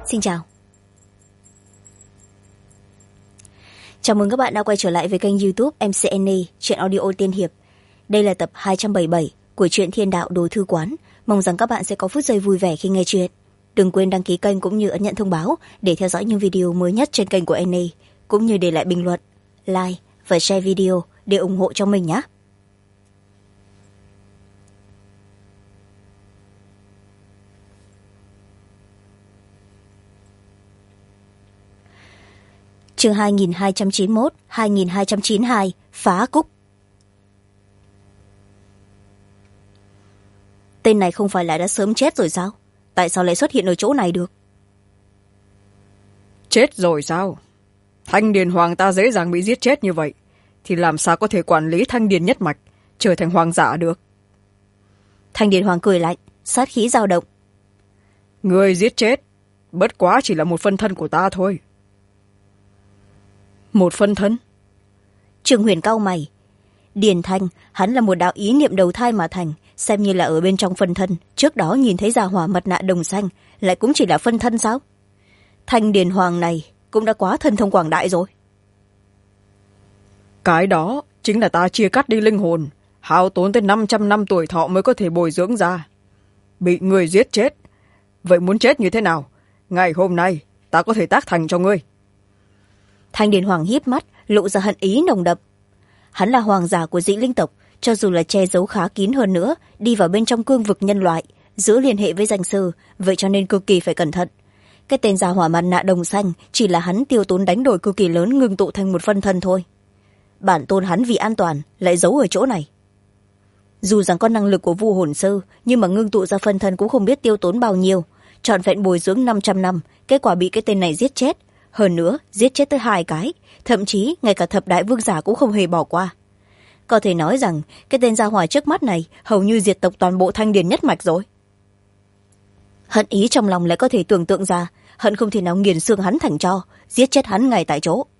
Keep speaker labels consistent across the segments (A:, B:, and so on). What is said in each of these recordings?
A: Xin chào. Chào mừng các bạn đã quay trở lại với kênh YouTube MCNE Truyện Audio Tiên Hiệp. Đây là tập 277 của truyện Thiên Đạo Đồ Thư Quán. Mong rằng các bạn sẽ có phút giây vui vẻ khi nghe chuyện. Đừng quên đăng ký kênh cũng như ấn nhận thông báo để theo dõi những video mới nhất trên kênh của NE, cũng như để lại bình luận, like và share video để ủng hộ cho mình nhé. Chương 2291, 2292, Phá Cúc. Tên này không phải là đã sớm chết rồi sao? Tại sao lại xuất hiện ở chỗ này được?
B: Chết rồi sao? Thanh Điền Hoàng ta dễ dàng bị giết chết như vậy, thì làm sao có thể quản lý Thanh Điền nhất mạch, trở thành hoàng giả được?
A: Thanh Điền Hoàng cười lạnh, sát khí dao động.
B: Người giết chết, bất quá chỉ là một phân thân của ta thôi. Một phân thân?
A: Trương Huyền cau mày. Điền Thanh, hắn là một đạo ý niệm đầu thai mà thành, xem như là ở bên trong phân thân. Trước đó nhìn thấy già hỏa mặt nạ đồng xanh, lại cũng chỉ là phân thân sao? Thanh Điền Hoàng này cũng đã quá thân thông quảng đại rồi.
B: Cái đó chính là ta chia cắt đi linh hồn, hao tốn tới 500 năm tuổi thọ mới có thể bồi dưỡng ra. Bị người giết chết. Vậy muốn chết như thế nào? Ngày hôm nay ta có thể tác thành cho ngươi.
A: Thanh Điền Hoàng híp mắt, lộ ra hận ý nồng đậm. Hắn là hoàng giả của dị linh tộc, cho dù là che giấu khá kín hơn nữa, đi vào bên trong cương vực nhân loại, giữ liên hệ với danh sư, vậy cho nên cực kỳ phải cẩn thận. Cái tên già hỏa mặt nạ đồng xanh chỉ là hắn tiêu tốn đánh đổi cực kỳ lớn ngưng tụ thành một phân thân thôi. Bản tôn hắn vì an toàn lại giấu ở chỗ này. Dù rằng có năng lực của vu hồn sư, nhưng mà ngưng tụ ra phân thân cũng không biết tiêu tốn bao nhiêu, trọn vẹn bồi dưỡng 500 năm, kết quả bị cái tên này giết chết. Hơn nữa giết chết tới 2 cái, thậm chí ngay cả thập đại vương giả cũng không hề bỏ qua. Có thể nói rằng cái tên gia hỏa trước mắt này hầu như diệt tộc toàn bộ Thanh Điền nhất mạch rồi. Hận ý trong lòng lại có thể tưởng tượng ra, hận không thể nào nghiền xương hắn thành tro, giết chết hắn ngay tại chỗ.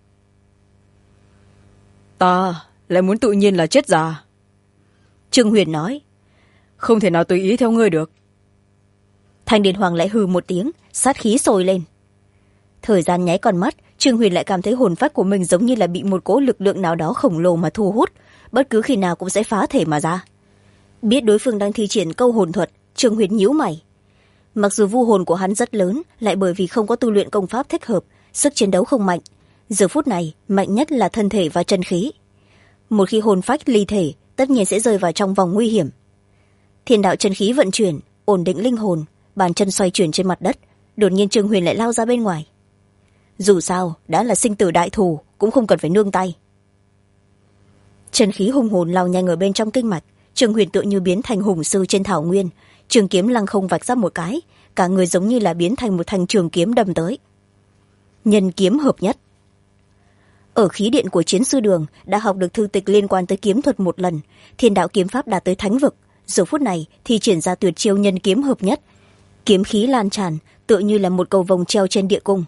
B: Ta lại muốn tự nhiên là chết già.
A: Trương Huyền nói.
B: Không thể nào tùy ý theo ngươi được.
A: Thanh Điền Hoàng lại hừ một tiếng, sát khí sôi lên. Thời gian nháy con mắt, Trương Huyền lại cảm thấy hồn phách của mình giống như là bị một cỗ lực lượng nào đó khổng lồ mà thu hút, bất cứ khi nào cũng sẽ phá thể mà ra. Biết đối phương đang thi triển câu hồn thuật, Trương Huyền nhíu mày. Mặc dù vu hồn của hắn rất lớn, lại bởi vì không có tu luyện công pháp thích hợp, sức chiến đấu không mạnh. Giờ phút này, mạnh nhất là thân thể và chân khí. Một khi hồn phách ly thể, tất nhiên sẽ rơi vào trong vòng nguy hiểm. Thiên đạo chân khí vận chuyển, ổn định linh hồn, bàn chân xoay chuyển trên mặt đất. Đột nhiên Trương Huyền lại lao ra bên ngoài. Dù sao, đã là sinh tử đại thù, cũng không cần phải nương tay. Chân khí hung hồn lao nhanh ở bên trong kinh mạch, Trương Huyền tựa như biến thành hùng sư trên thảo nguyên, trường kiếm lăng không vạch ra một cái, cả người giống như là biến thành một thanh trường kiếm đâm tới. Nhân kiếm hợp nhất. Ở khí điện của chiến sư đường đã học được thư tịch liên quan tới kiếm thuật một lần, thiên đạo kiếm pháp đạt tới thánh vực, giờ phút này thì triển ra tuyệt chiêu nhân kiếm hợp nhất, kiếm khí lan tràn tựa như là một cầu vồng treo trên địa cung.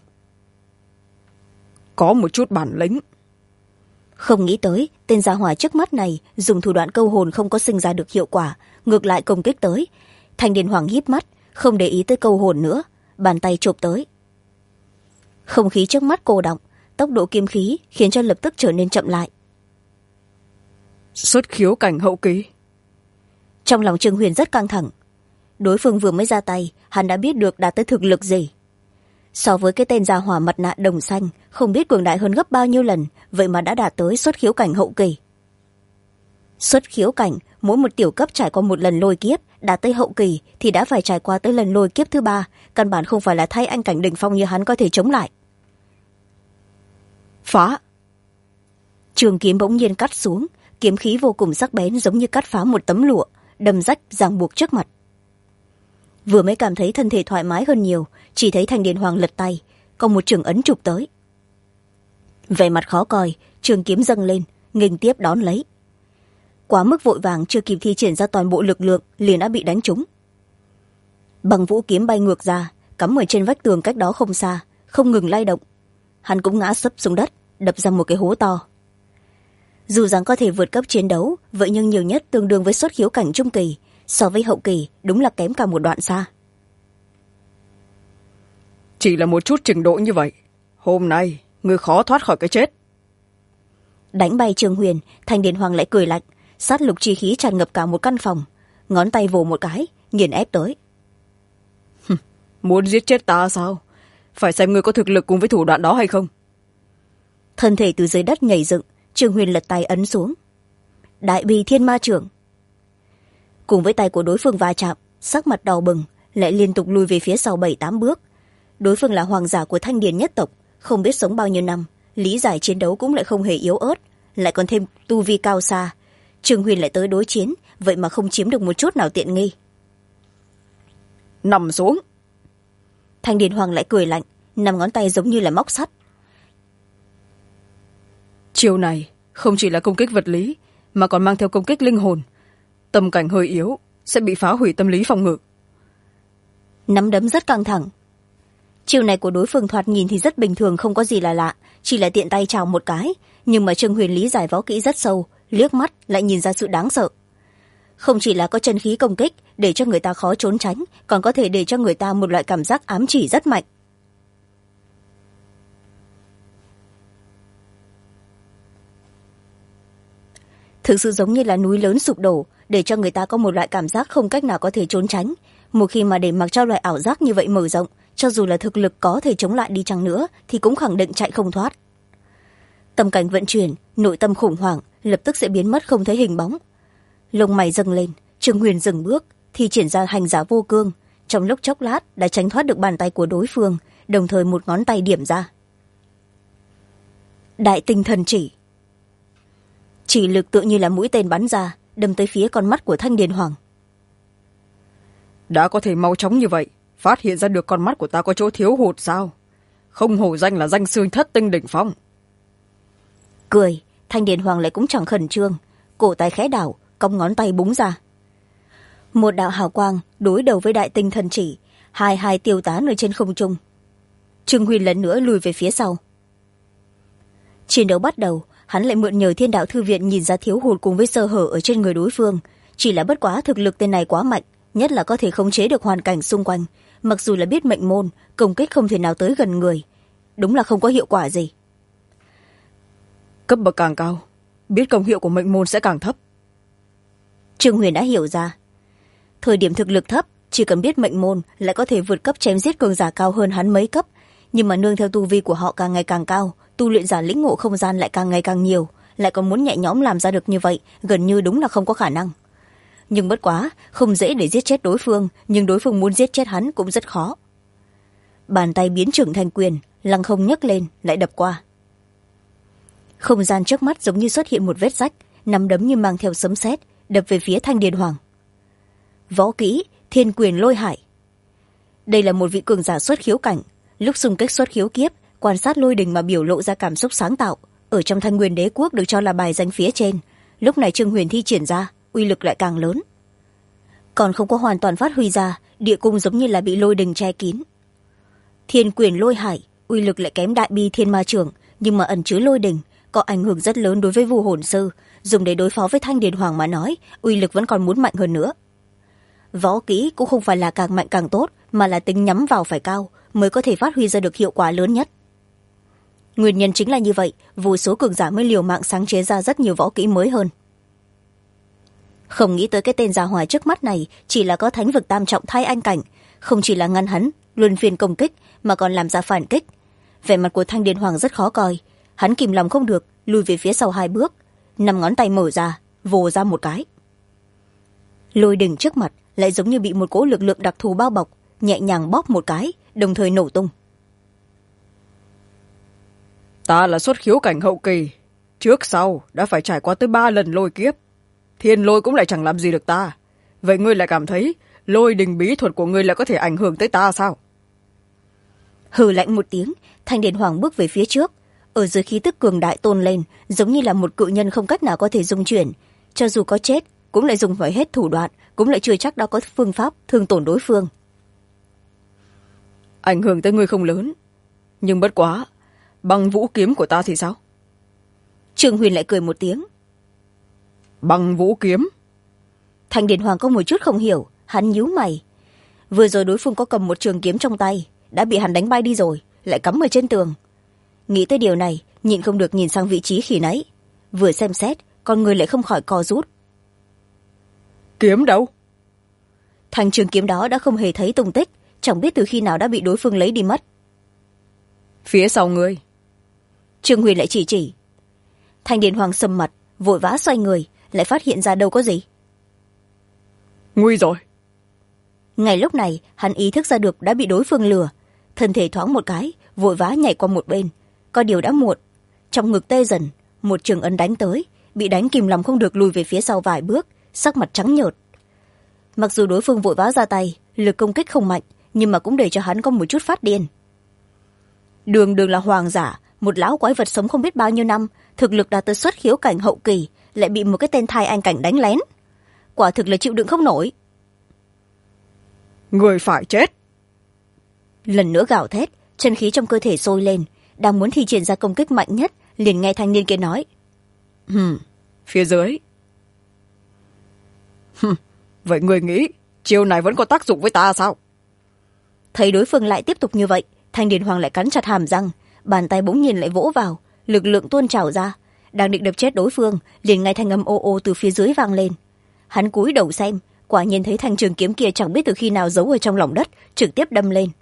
B: Có một chút bản lĩnh.
A: Không nghĩ tới tên gia hỏa trước mắt này dùng thủ đoạn câu hồn không có sinh ra được hiệu quả, ngược lại công kích tới. Thanh Điền Hoàng híp mắt, không để ý tới câu hồn nữa, bàn tay chộp tới. Không khí trước mắt cô đọng, tốc độ kiếm khí khiến cho lập tức trở nên chậm lại.
B: Xuất khiếu cảnh hậu kỳ.
A: Trong lòng Trương Huyền rất căng thẳng. Đối phương vừa mới ra tay, hắn đã biết được đạt tới thực lực gì. So với cái tên gia hỏa mặt nạ đồng xanh, không biết cường đại hơn gấp bao nhiêu lần, vậy mà đã đạt tới xuất khiếu cảnh hậu kỳ. Xuất khiếu cảnh, mỗi một tiểu cấp trải qua một lần lôi kiếp, đạt tới hậu kỳ thì đã phải trải qua tới lần lôi kiếp thứ 3, căn bản không phải là thay anh cảnh đỉnh phong như hắn có thể chống lại.
B: Phá!
A: Trường kiếm bỗng nhiên cắt xuống, kiếm khí vô cùng sắc bén giống như cắt phá một tấm lụa, đâm rách ràng buộc trước mặt. Vừa mới cảm thấy thân thể thoải mái hơn nhiều, chỉ thấy Thanh Điền Hoàng lật tay, còn một trường ấn chụp tới. Vẻ mặt khó coi, trường kiếm dâng lên, nghênh tiếp đón lấy. Quá mức vội vàng, chưa kịp thi triển ra toàn bộ lực lượng liền đã bị đánh trúng. Bằng vũ kiếm bay ngược ra, cắm ở trên vách tường cách đó không xa, không ngừng lay động. Hắn cũng ngã sấp xuống đất, đập ra một cái hố to. Dù rằng có thể vượt cấp chiến đấu, vậy nhưng nhiều nhất tương đương với xuất khiếu cảnh trung kỳ, so với hậu kỳ đúng là kém cả một đoạn xa.
B: chỉ là một chút trình độ như vậy, hôm nay ngươi khó thoát khỏi cái chết.
A: Đánh bay Trương Huyền, Thanh Điền Hoàng lại cười lạnh, sát lục chi khí tràn ngập cả một căn phòng, ngón tay vồ một cái nghiền ép tới.
B: Muốn giết chết ta sao? Phải xem ngươi có thực lực cùng với thủ đoạn đó hay không.
A: Thân thể từ dưới đất nhảy dựng, Trương Huyền lật tay ấn xuống. Đại bì thiên ma trưởng. Cùng với tay của đối phương va chạm, sắc mặt đỏ bừng, lại liên tục lùi về phía sau 7-8 bước. Đối phương là hoàng giả của Thanh Điền nhất tộc, không biết sống bao nhiêu năm, lý giải chiến đấu cũng lại không hề yếu ớt, lại còn thêm tu vi cao xa. Trương Huyền lại tới đối chiến, vậy mà không chiếm được một chút nào tiện nghi.
B: Nằm xuống.
A: Thanh Điền Hoàng lại cười lạnh, nằm ngón tay giống như là móc sắt.
B: Chiêu này không chỉ là công kích vật lý, mà còn mang theo công kích linh hồn. Tâm cảnh hơi yếu sẽ bị phá hủy tâm lý phòng ngự.
A: Nắm đấm rất căng thẳng. Chiêu này của đối phương thoạt nhìn thì rất bình thường, không có gì là lạ, chỉ là tiện tay chào một cái, nhưng mà Trương Huyền lý giải võ kỹ rất sâu, liếc mắt lại nhìn ra sự đáng sợ. Không chỉ là có chân khí công kích để cho người ta khó trốn tránh, còn có thể để cho người ta một loại cảm giác ám chỉ rất mạnh. Thực sự giống như là núi lớn sụp đổ, để cho người ta có một loại cảm giác không cách nào có thể trốn tránh. Một khi mà để mặc cho loại ảo giác như vậy mở rộng, cho dù là thực lực có thể chống lại đi chăng nữa thì cũng khẳng định chạy không thoát. Tâm cảnh vận chuyển, nội tâm khủng hoảng lập tức sẽ biến mất không thấy hình bóng. Lông mày dâng lên, Trương Huyền dừng bước thì triển ra hành giả vô cương, trong lúc chốc lát đã tránh thoát được bàn tay của đối phương, đồng thời một ngón tay điểm ra. Đại tinh thần chỉ. Chỉ lực tựa như là mũi tên bắn ra, đâm tới phía con mắt của Thanh Điền Hoàng.
B: Đã có thể mau chóng như vậy, phát hiện ra được con mắt của ta có chỗ thiếu hụt sao? Không hổ danh là danh xương thất tinh đỉnh phong.
A: Cười, Thanh Điền Hoàng lại cũng chẳng khẩn trương, cổ tay khẽ đảo, cong ngón tay búng ra. Một đạo hào quang đối đầu với đại tinh thần chỉ, hai tiêu tán ở trên không trung. Trương Huyền lần nữa lùi về phía sau. Chiến đấu bắt đầu, hắn lại mượn nhờ Thiên Đạo Thư Viện nhìn ra thiếu hụt cùng với sơ hở ở trên người đối phương, chỉ là bất quá thực lực tên này quá mạnh, nhất là có thể khống chế được hoàn cảnh xung quanh, mặc dù là biết mệnh môn, công kích không thể nào tới gần người, đúng là không có hiệu quả gì.
B: Cấp bậc càng cao, biết công hiệu của mệnh môn sẽ càng thấp.
A: Trương Huyền đã hiểu ra, thời điểm thực lực thấp, chỉ cần biết mệnh môn lại có thể vượt cấp chém giết cường giả cao hơn hắn mấy cấp, nhưng mà nương theo tu vi của họ càng ngày càng cao, tu luyện giả lĩnh ngộ không gian lại càng ngày càng nhiều, lại còn muốn nhẹ nhõm làm ra được như vậy, gần như đúng là không có khả năng. Nhưng bất quá, không dễ để giết chết đối phương, nhưng đối phương muốn giết chết hắn cũng rất khó. Bàn tay biến trưởng thành quyền, lăng không nhấc lên, lại đập qua. Không gian trước mắt giống như xuất hiện một vết rách, nắm đấm như mang theo sấm sét, đập về phía Thanh Điền Hoàng. Võ kỹ, Thiên Quyền Lôi Hải. Đây là một vị cường giả xuất khiếu cảnh, lúc xung kích xuất khiếu kiếp, quan sát lôi đình mà biểu lộ ra cảm xúc sáng tạo, ở trong Thanh Nguyên Đế quốc được cho là bài danh phía trên. Lúc này Trương Huyền thi triển ra, uy lực lại càng lớn. Còn không có hoàn toàn phát huy ra, địa cung giống như là bị lôi đình che kín. Thiên Quyền Lôi Hải, uy lực lại kém Đại Bi Thiên Ma Trưởng, nhưng mà ẩn chứa lôi đình, có ảnh hưởng rất lớn đối với Vu Hồn Sư, dùng để đối phó với Thanh Điền Hoàng mà nói, uy lực vẫn còn muốn mạnh hơn nữa. Võ kỹ cũng không phải là càng mạnh càng tốt, mà là tính nhắm vào phải cao, mới có thể phát huy ra được hiệu quả lớn nhất. Nguyên nhân chính là như vậy, vô số cường giả mới liều mạng sáng chế ra rất nhiều võ kỹ mới hơn. Không nghĩ tới cái tên gia hỏa trước mắt này chỉ là có thánh vực tam trọng thai anh cảnh, không chỉ là ngăn hắn luân phiên công kích mà còn làm ra phản kích. Vẻ mặt của Thanh Điền Hoàng rất khó coi, hắn kìm lòng không được, lùi về phía sau 2 bước, 5 ngón tay mở ra, vồ ra một cái. Lôi đỉnh trước mặt lại giống như bị một cỗ lực lượng đặc thù bao bọc, nhẹ nhàng bóp một cái, đồng thời nổ tung.
B: Ta là xuất khiếu cảnh hậu kỳ, trước sau đã phải trải qua tới 3 lần lôi kiếp, thiên lôi cũng lại chẳng làm gì được ta. Vậy ngươi lại cảm thấy lôi đình bí thuật của ngươi lại có thể ảnh hưởng tới ta sao?
A: Hừ lạnh một tiếng, Thanh Điền Hoàng bước về phía trước, ở dưới khí tức cường đại tôn lên, giống như là một cự nhân không cách nào có thể dung chuyển, cho dù có chết cũng lại dùng phải hết thủ đoạn, cũng lại chưa chắc đã có phương pháp thương tổn đối phương.
B: Ảnh hưởng tới ngươi không lớn, nhưng bất quá, băng vũ kiếm của ta thì sao?
A: Trương Huyền lại cười một tiếng.
B: Băng vũ kiếm?
A: Thanh Điền Hoàng có một chút không hiểu, hắn nhíu mày. Vừa rồi đối phương có cầm một trường kiếm trong tay, đã bị hắn đánh bay đi rồi, lại cắm ở trên tường. Nghĩ tới điều này, nhịn không được nhìn sang vị trí khi nãy. Vừa xem xét, con người lại không khỏi co rút.
B: Kiếm đâu?
A: Thanh trường kiếm đó đã không hề thấy tung tích, chẳng biết từ khi nào đã bị đối phương lấy đi mất.
B: Phía sau ngươi.
A: Trương Huyền lại chỉ. Thanh Điền Hoàng sầm mặt, vội vã xoay người, lại phát hiện ra đâu có gì.
B: Nguy rồi.
A: Ngay lúc này, hắn ý thức ra được đã bị đối phương lừa, thân thể thoáng một cái, vội vã nhảy qua một bên. Có điều đã muộn, trong ngực tê dần, một trường ấn đánh tới, bị đánh kìm lòng không được lùi về phía sau vài bước, sắc mặt trắng nhợt. Mặc dù đối phương vội vã ra tay, lực công kích không mạnh, nhưng mà cũng để cho hắn có một chút phát điên. Đường là hoàng giả, một lão quái vật sống không biết bao nhiêu năm, thực lực đạt tới xuất khiếu cảnh hậu kỳ, lại bị một cái tên thai anh cảnh đánh lén. Quả thực là chịu đựng không nổi.
B: Người phải chết.
A: Lần nữa gào thét, chân khí trong cơ thể sôi lên, đang muốn thi triển ra công kích mạnh nhất, liền nghe thanh niên kia nói.
B: Phía dưới. Vậy người nghĩ chiêu này vẫn có tác dụng với ta sao?
A: Thấy đối phương lại tiếp tục như vậy, Thanh Điền Hoàng lại cắn chặt hàm răng, bàn tay bỗng nhiên lại vỗ vào, lực lượng tuôn trào ra, đang định đập chết đối phương, liền nghe thanh âm ô ô từ phía dưới vang lên. Hắn cúi đầu xem, quả nhiên thấy thanh trường kiếm kia chẳng biết từ khi nào giấu ở trong lòng đất, trực tiếp đâm lên.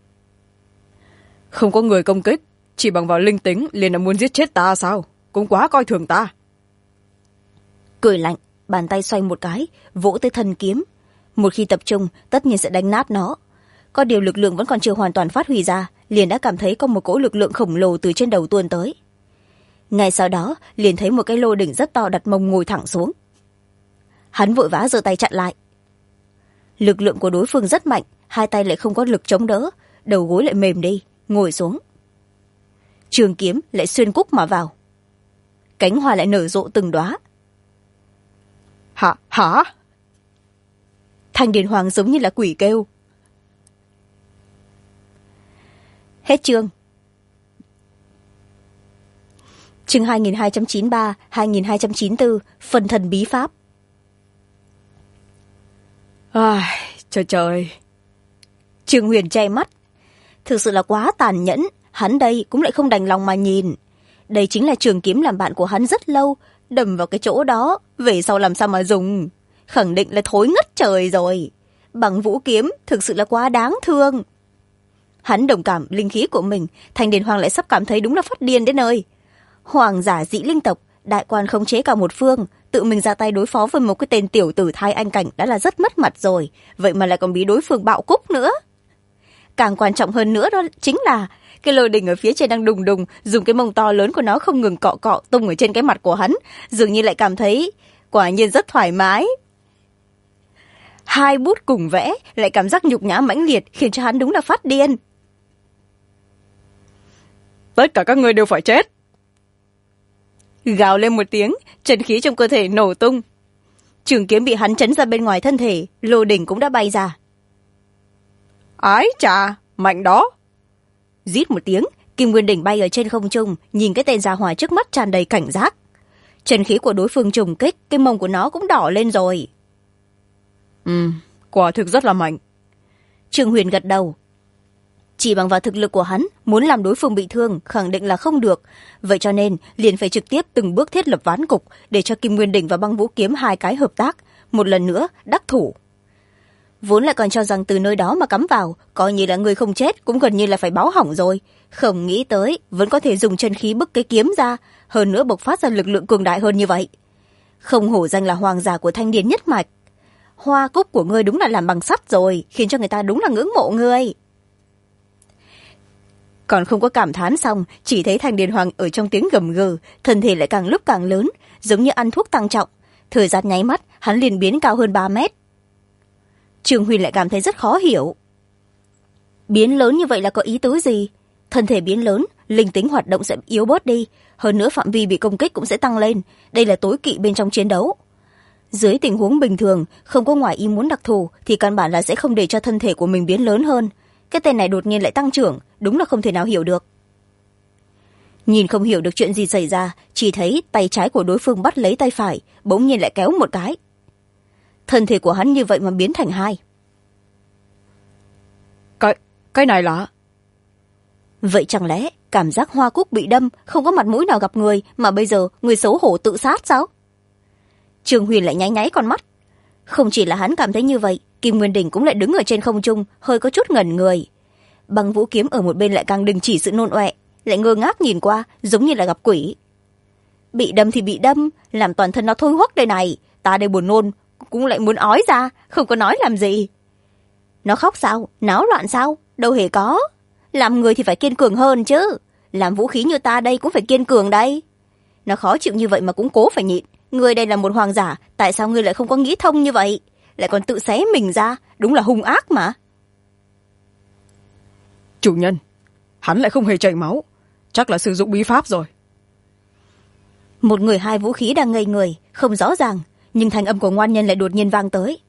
B: Không có người công kích, chỉ bằng vào linh tính liền đã muốn giết chết ta sao? Cũng quá coi thường ta.
A: Cười lạnh, bàn tay xoay một cái, vỗ tới thân kiếm. Một khi tập trung, tất nhiên sẽ đánh nát nó. Có điều lực lượng vẫn còn chưa hoàn toàn phát huy ra, liền đã cảm thấy có một cỗ lực lượng khổng lồ từ trên đầu tuôn tới. Ngay sau đó, liền thấy một cái lô đỉnh rất to đặt mông ngồi thẳng xuống. Hắn vội vã giơ tay chặn lại. Lực lượng của đối phương rất mạnh, hai tay lại không có lực chống đỡ, đầu gối lại mềm đi, ngồi xuống. Trường kiếm lại xuyên cúc mà vào. Cánh hoa lại nở rộ từng đóa.
B: Hả?
A: Thanh Điền Hoàng giống như là quỷ kêu. Hết chương. Chương 2293, 2294, phần thần bí pháp.
B: Trời.
A: Trương Huyền che mắt. Thực sự là quá tàn nhẫn, hắn đây cũng lại không đành lòng mà nhìn. Đây chính là trường kiếm làm bạn của hắn rất lâu, đâm vào cái chỗ đó, về sau làm sao mà dùng. Khẳng định là thối ngất trời rồi. Bằng vũ kiếm thực sự là quá đáng thương. Hắn đồng cảm linh khí của mình, Thanh Điền Hoàng lại sắp cảm thấy đúng là phát điên đến nơi. Hoàng giả dị linh tộc, đại quan khống chế cả một phương, tự mình ra tay đối phó với một cái tên tiểu tử thai anh cảnh đã là rất mất mặt rồi, vậy mà lại còn bị đối phương bạo cúc nữa. Càng quan trọng hơn nữa đó chính là cái lôi đình ở phía trên đang đùng đùng, dùng cái mông to lớn của nó không ngừng cọ cọ tung ở trên cái mặt của hắn, dường như lại cảm thấy quả nhiên rất thoải mái. Hai bút cùng vẽ lại cảm giác nhục nhã mãnh liệt, khiến cho hắn đúng là phát điên.
B: Tất cả các ngươi đều phải chết.
A: Gào lên một tiếng, chân khí trong cơ thể nổ tung. Trường kiếm bị hắn chấn ra bên ngoài thân thể, lô đỉnh cũng đã bay ra.
B: Ái chà, mạnh đó.
A: Rít một tiếng, kim nguyên đỉnh bay ở trên không trung, nhìn cái tên gia hỏa trước mắt tràn đầy cảnh giác. Chân khí của đối phương trùng kích, cái mông của nó cũng đỏ lên rồi.
B: Quả thực rất là mạnh.
A: Trương Huyền gật đầu. Chỉ bằng vào thực lực của hắn, muốn làm đối phương bị thương khẳng định là không được, vậy cho nên liền phải trực tiếp từng bước thiết lập ván cục để cho kim nguyên đỉnh và băng vũ kiếm hai cái hợp tác, một lần nữa đắc thủ. Vốn lại còn cho rằng từ nơi đó mà cắm vào, coi như là người không chết cũng gần như là phải báo hỏng rồi, không nghĩ tới vẫn có thể dùng chân khí bức cái kiếm ra, hơn nữa bộc phát ra lực lượng cường đại hơn như vậy. Không hổ danh là hoàng giả của Thanh Điền nhất mạch. Hoa cúc của ngươi đúng là làm bằng sắt rồi, khiến cho người ta đúng là ngưỡng mộ ngươi. Còn không có cảm thán xong, chỉ thấy Thanh Điền Hoàng ở trong tiếng gầm gừ, thân thể lại càng lúc càng lớn, giống như ăn thuốc tăng trọng. Thời gian nháy mắt, hắn liền biến cao hơn 3 mét. Trương Huyền lại cảm thấy rất khó hiểu. Biến lớn như vậy là có ý tứ gì? Thân thể biến lớn, linh tính hoạt động sẽ yếu bớt đi, hơn nữa phạm vi bị công kích cũng sẽ tăng lên. Đây là tối kỵ bên trong chiến đấu. Dưới tình huống bình thường, không có ngoài ý muốn đặc thù thì căn bản là sẽ không để cho thân thể của mình biến lớn hơn. Cái tên này đột nhiên lại tăng trưởng, đúng là không thể nào hiểu được. Nhìn không hiểu được chuyện gì xảy ra, chỉ thấy tay trái của đối phương bắt lấy tay phải, bỗng nhiên lại kéo một cái. Thân thể của hắn như vậy mà biến thành hai.
B: Cái này là...
A: vậy chẳng lẽ cảm giác hoa cúc bị đâm không có mặt mũi nào gặp người mà bây giờ người xấu hổ tự sát sao? Trương Huyền lại nháy nháy con mắt. Không chỉ là hắn cảm thấy như vậy, Kim Nguyên Đình cũng lại đứng ở trên không trung hơi có chút ngẩn người. Băng Vũ Kiếm ở một bên lại càng đình chỉ sự nôn ọe, lại ngơ ngác nhìn qua giống như là gặp quỷ. Bị đâm thì bị đâm, làm toàn thân nó thôi hoắc đây này, ta đây buồn nôn cũng lại muốn ói ra, không có nói làm gì. Nó khóc sao, náo loạn sao, đâu hề có. Làm người thì phải kiên cường hơn chứ, làm vũ khí như ta đây cũng phải kiên cường đây. Nó khó chịu như vậy mà cũng cố phải nhịn. Ngươi đây là một hoàng giả, tại sao ngươi lại không có nghĩ thông như vậy, lại còn tự xé mình ra, đúng là hung ác mà.
B: Chủ nhân, hắn lại không hề chảy máu, chắc là sử dụng bí pháp rồi.
A: Một người hai vũ khí đang ngây người, không rõ ràng, nhưng thanh âm của ngoan nhân lại đột nhiên vang tới.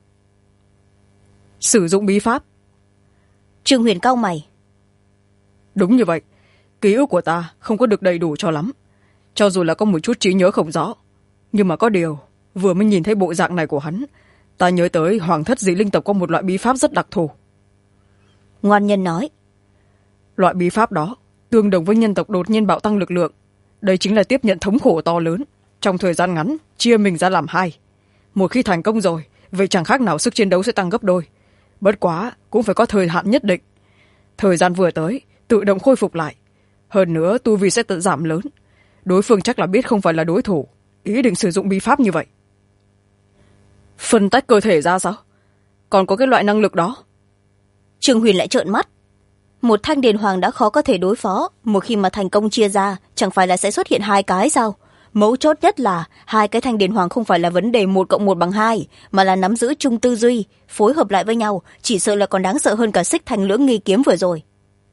B: Sử dụng bí pháp?
A: Trương Huyền cau mày.
B: Đúng như vậy, ký ức của ta không có được đầy đủ cho lắm, cho dù là có một chút trí nhớ không rõ. Nhưng mà có điều, vừa mới nhìn thấy bộ dạng này của hắn, ta nhớ tới hoàng thất dị linh tộc có một loại bí pháp rất đặc thù.
A: Ngoan nhân nói.
B: Loại bí pháp đó tương đồng với nhân tộc đột nhiên bạo tăng lực lượng. Đây chính là tiếp nhận thống khổ to lớn, trong thời gian ngắn chia mình ra làm hai. Một khi thành công rồi, vậy chẳng khác nào sức chiến đấu sẽ tăng gấp đôi. Bất quá cũng phải có thời hạn nhất định. Thời gian vừa tới, tự động khôi phục lại. Hơn nữa tu vi sẽ tự giảm lớn. Đối phương chắc là biết không phải là đối thủ, ý định sử dụng bí pháp như vậy. Phân tách cơ thể ra sao? Còn có cái loại năng lực đó?
A: Trương Huyền lại trợn mắt. Một thanh điền hoàng đã khó có thể đối phó, một khi mà thành công chia ra, chẳng phải là sẽ xuất hiện hai cái sao? Mấu chốt nhất là hai cái thanh điền hoàng không phải là vấn đề 1+1=2, mà là nắm giữ chung tư duy, phối hợp lại với nhau, chỉ sợ là còn đáng sợ hơn cả xích thành lưỡng nghi kiếm vừa rồi.